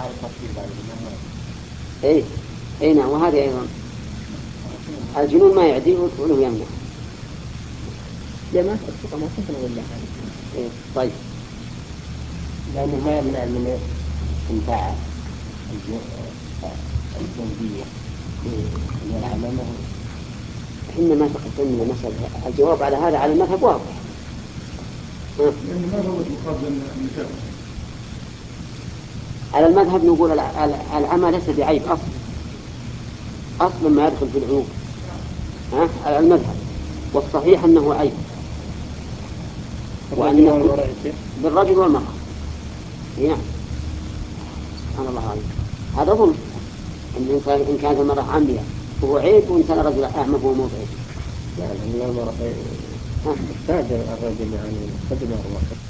ايه اي نعم. وهذا ايضا الجنون ما يعدي وله يمنع. جماعة الفقهاء ما تفهم ولا إيه. طيب، لأنه ما يمنع من انتاع الزوجية والأعمامة. إحنا ما تقدمنا المسألة. الجواب على هذا على المذهب واضح. يعني ما هو المقابل النساء؟ على المذهب نقول العمى ليس بعيب أصلا، أصلا ما يدخل في العيوب. ها؟ على المذهب، والصحيح أنه عيب، وأنه بالرجل والمرأة. نعم. سبحان الله عليك. هذا ظلم. إن كانت المرأة عامية وهو عيب، وإن كان الرجل أعمى فهو موضع عيب. يعني المرأة تحتاج الرجل يعني خدمة الله.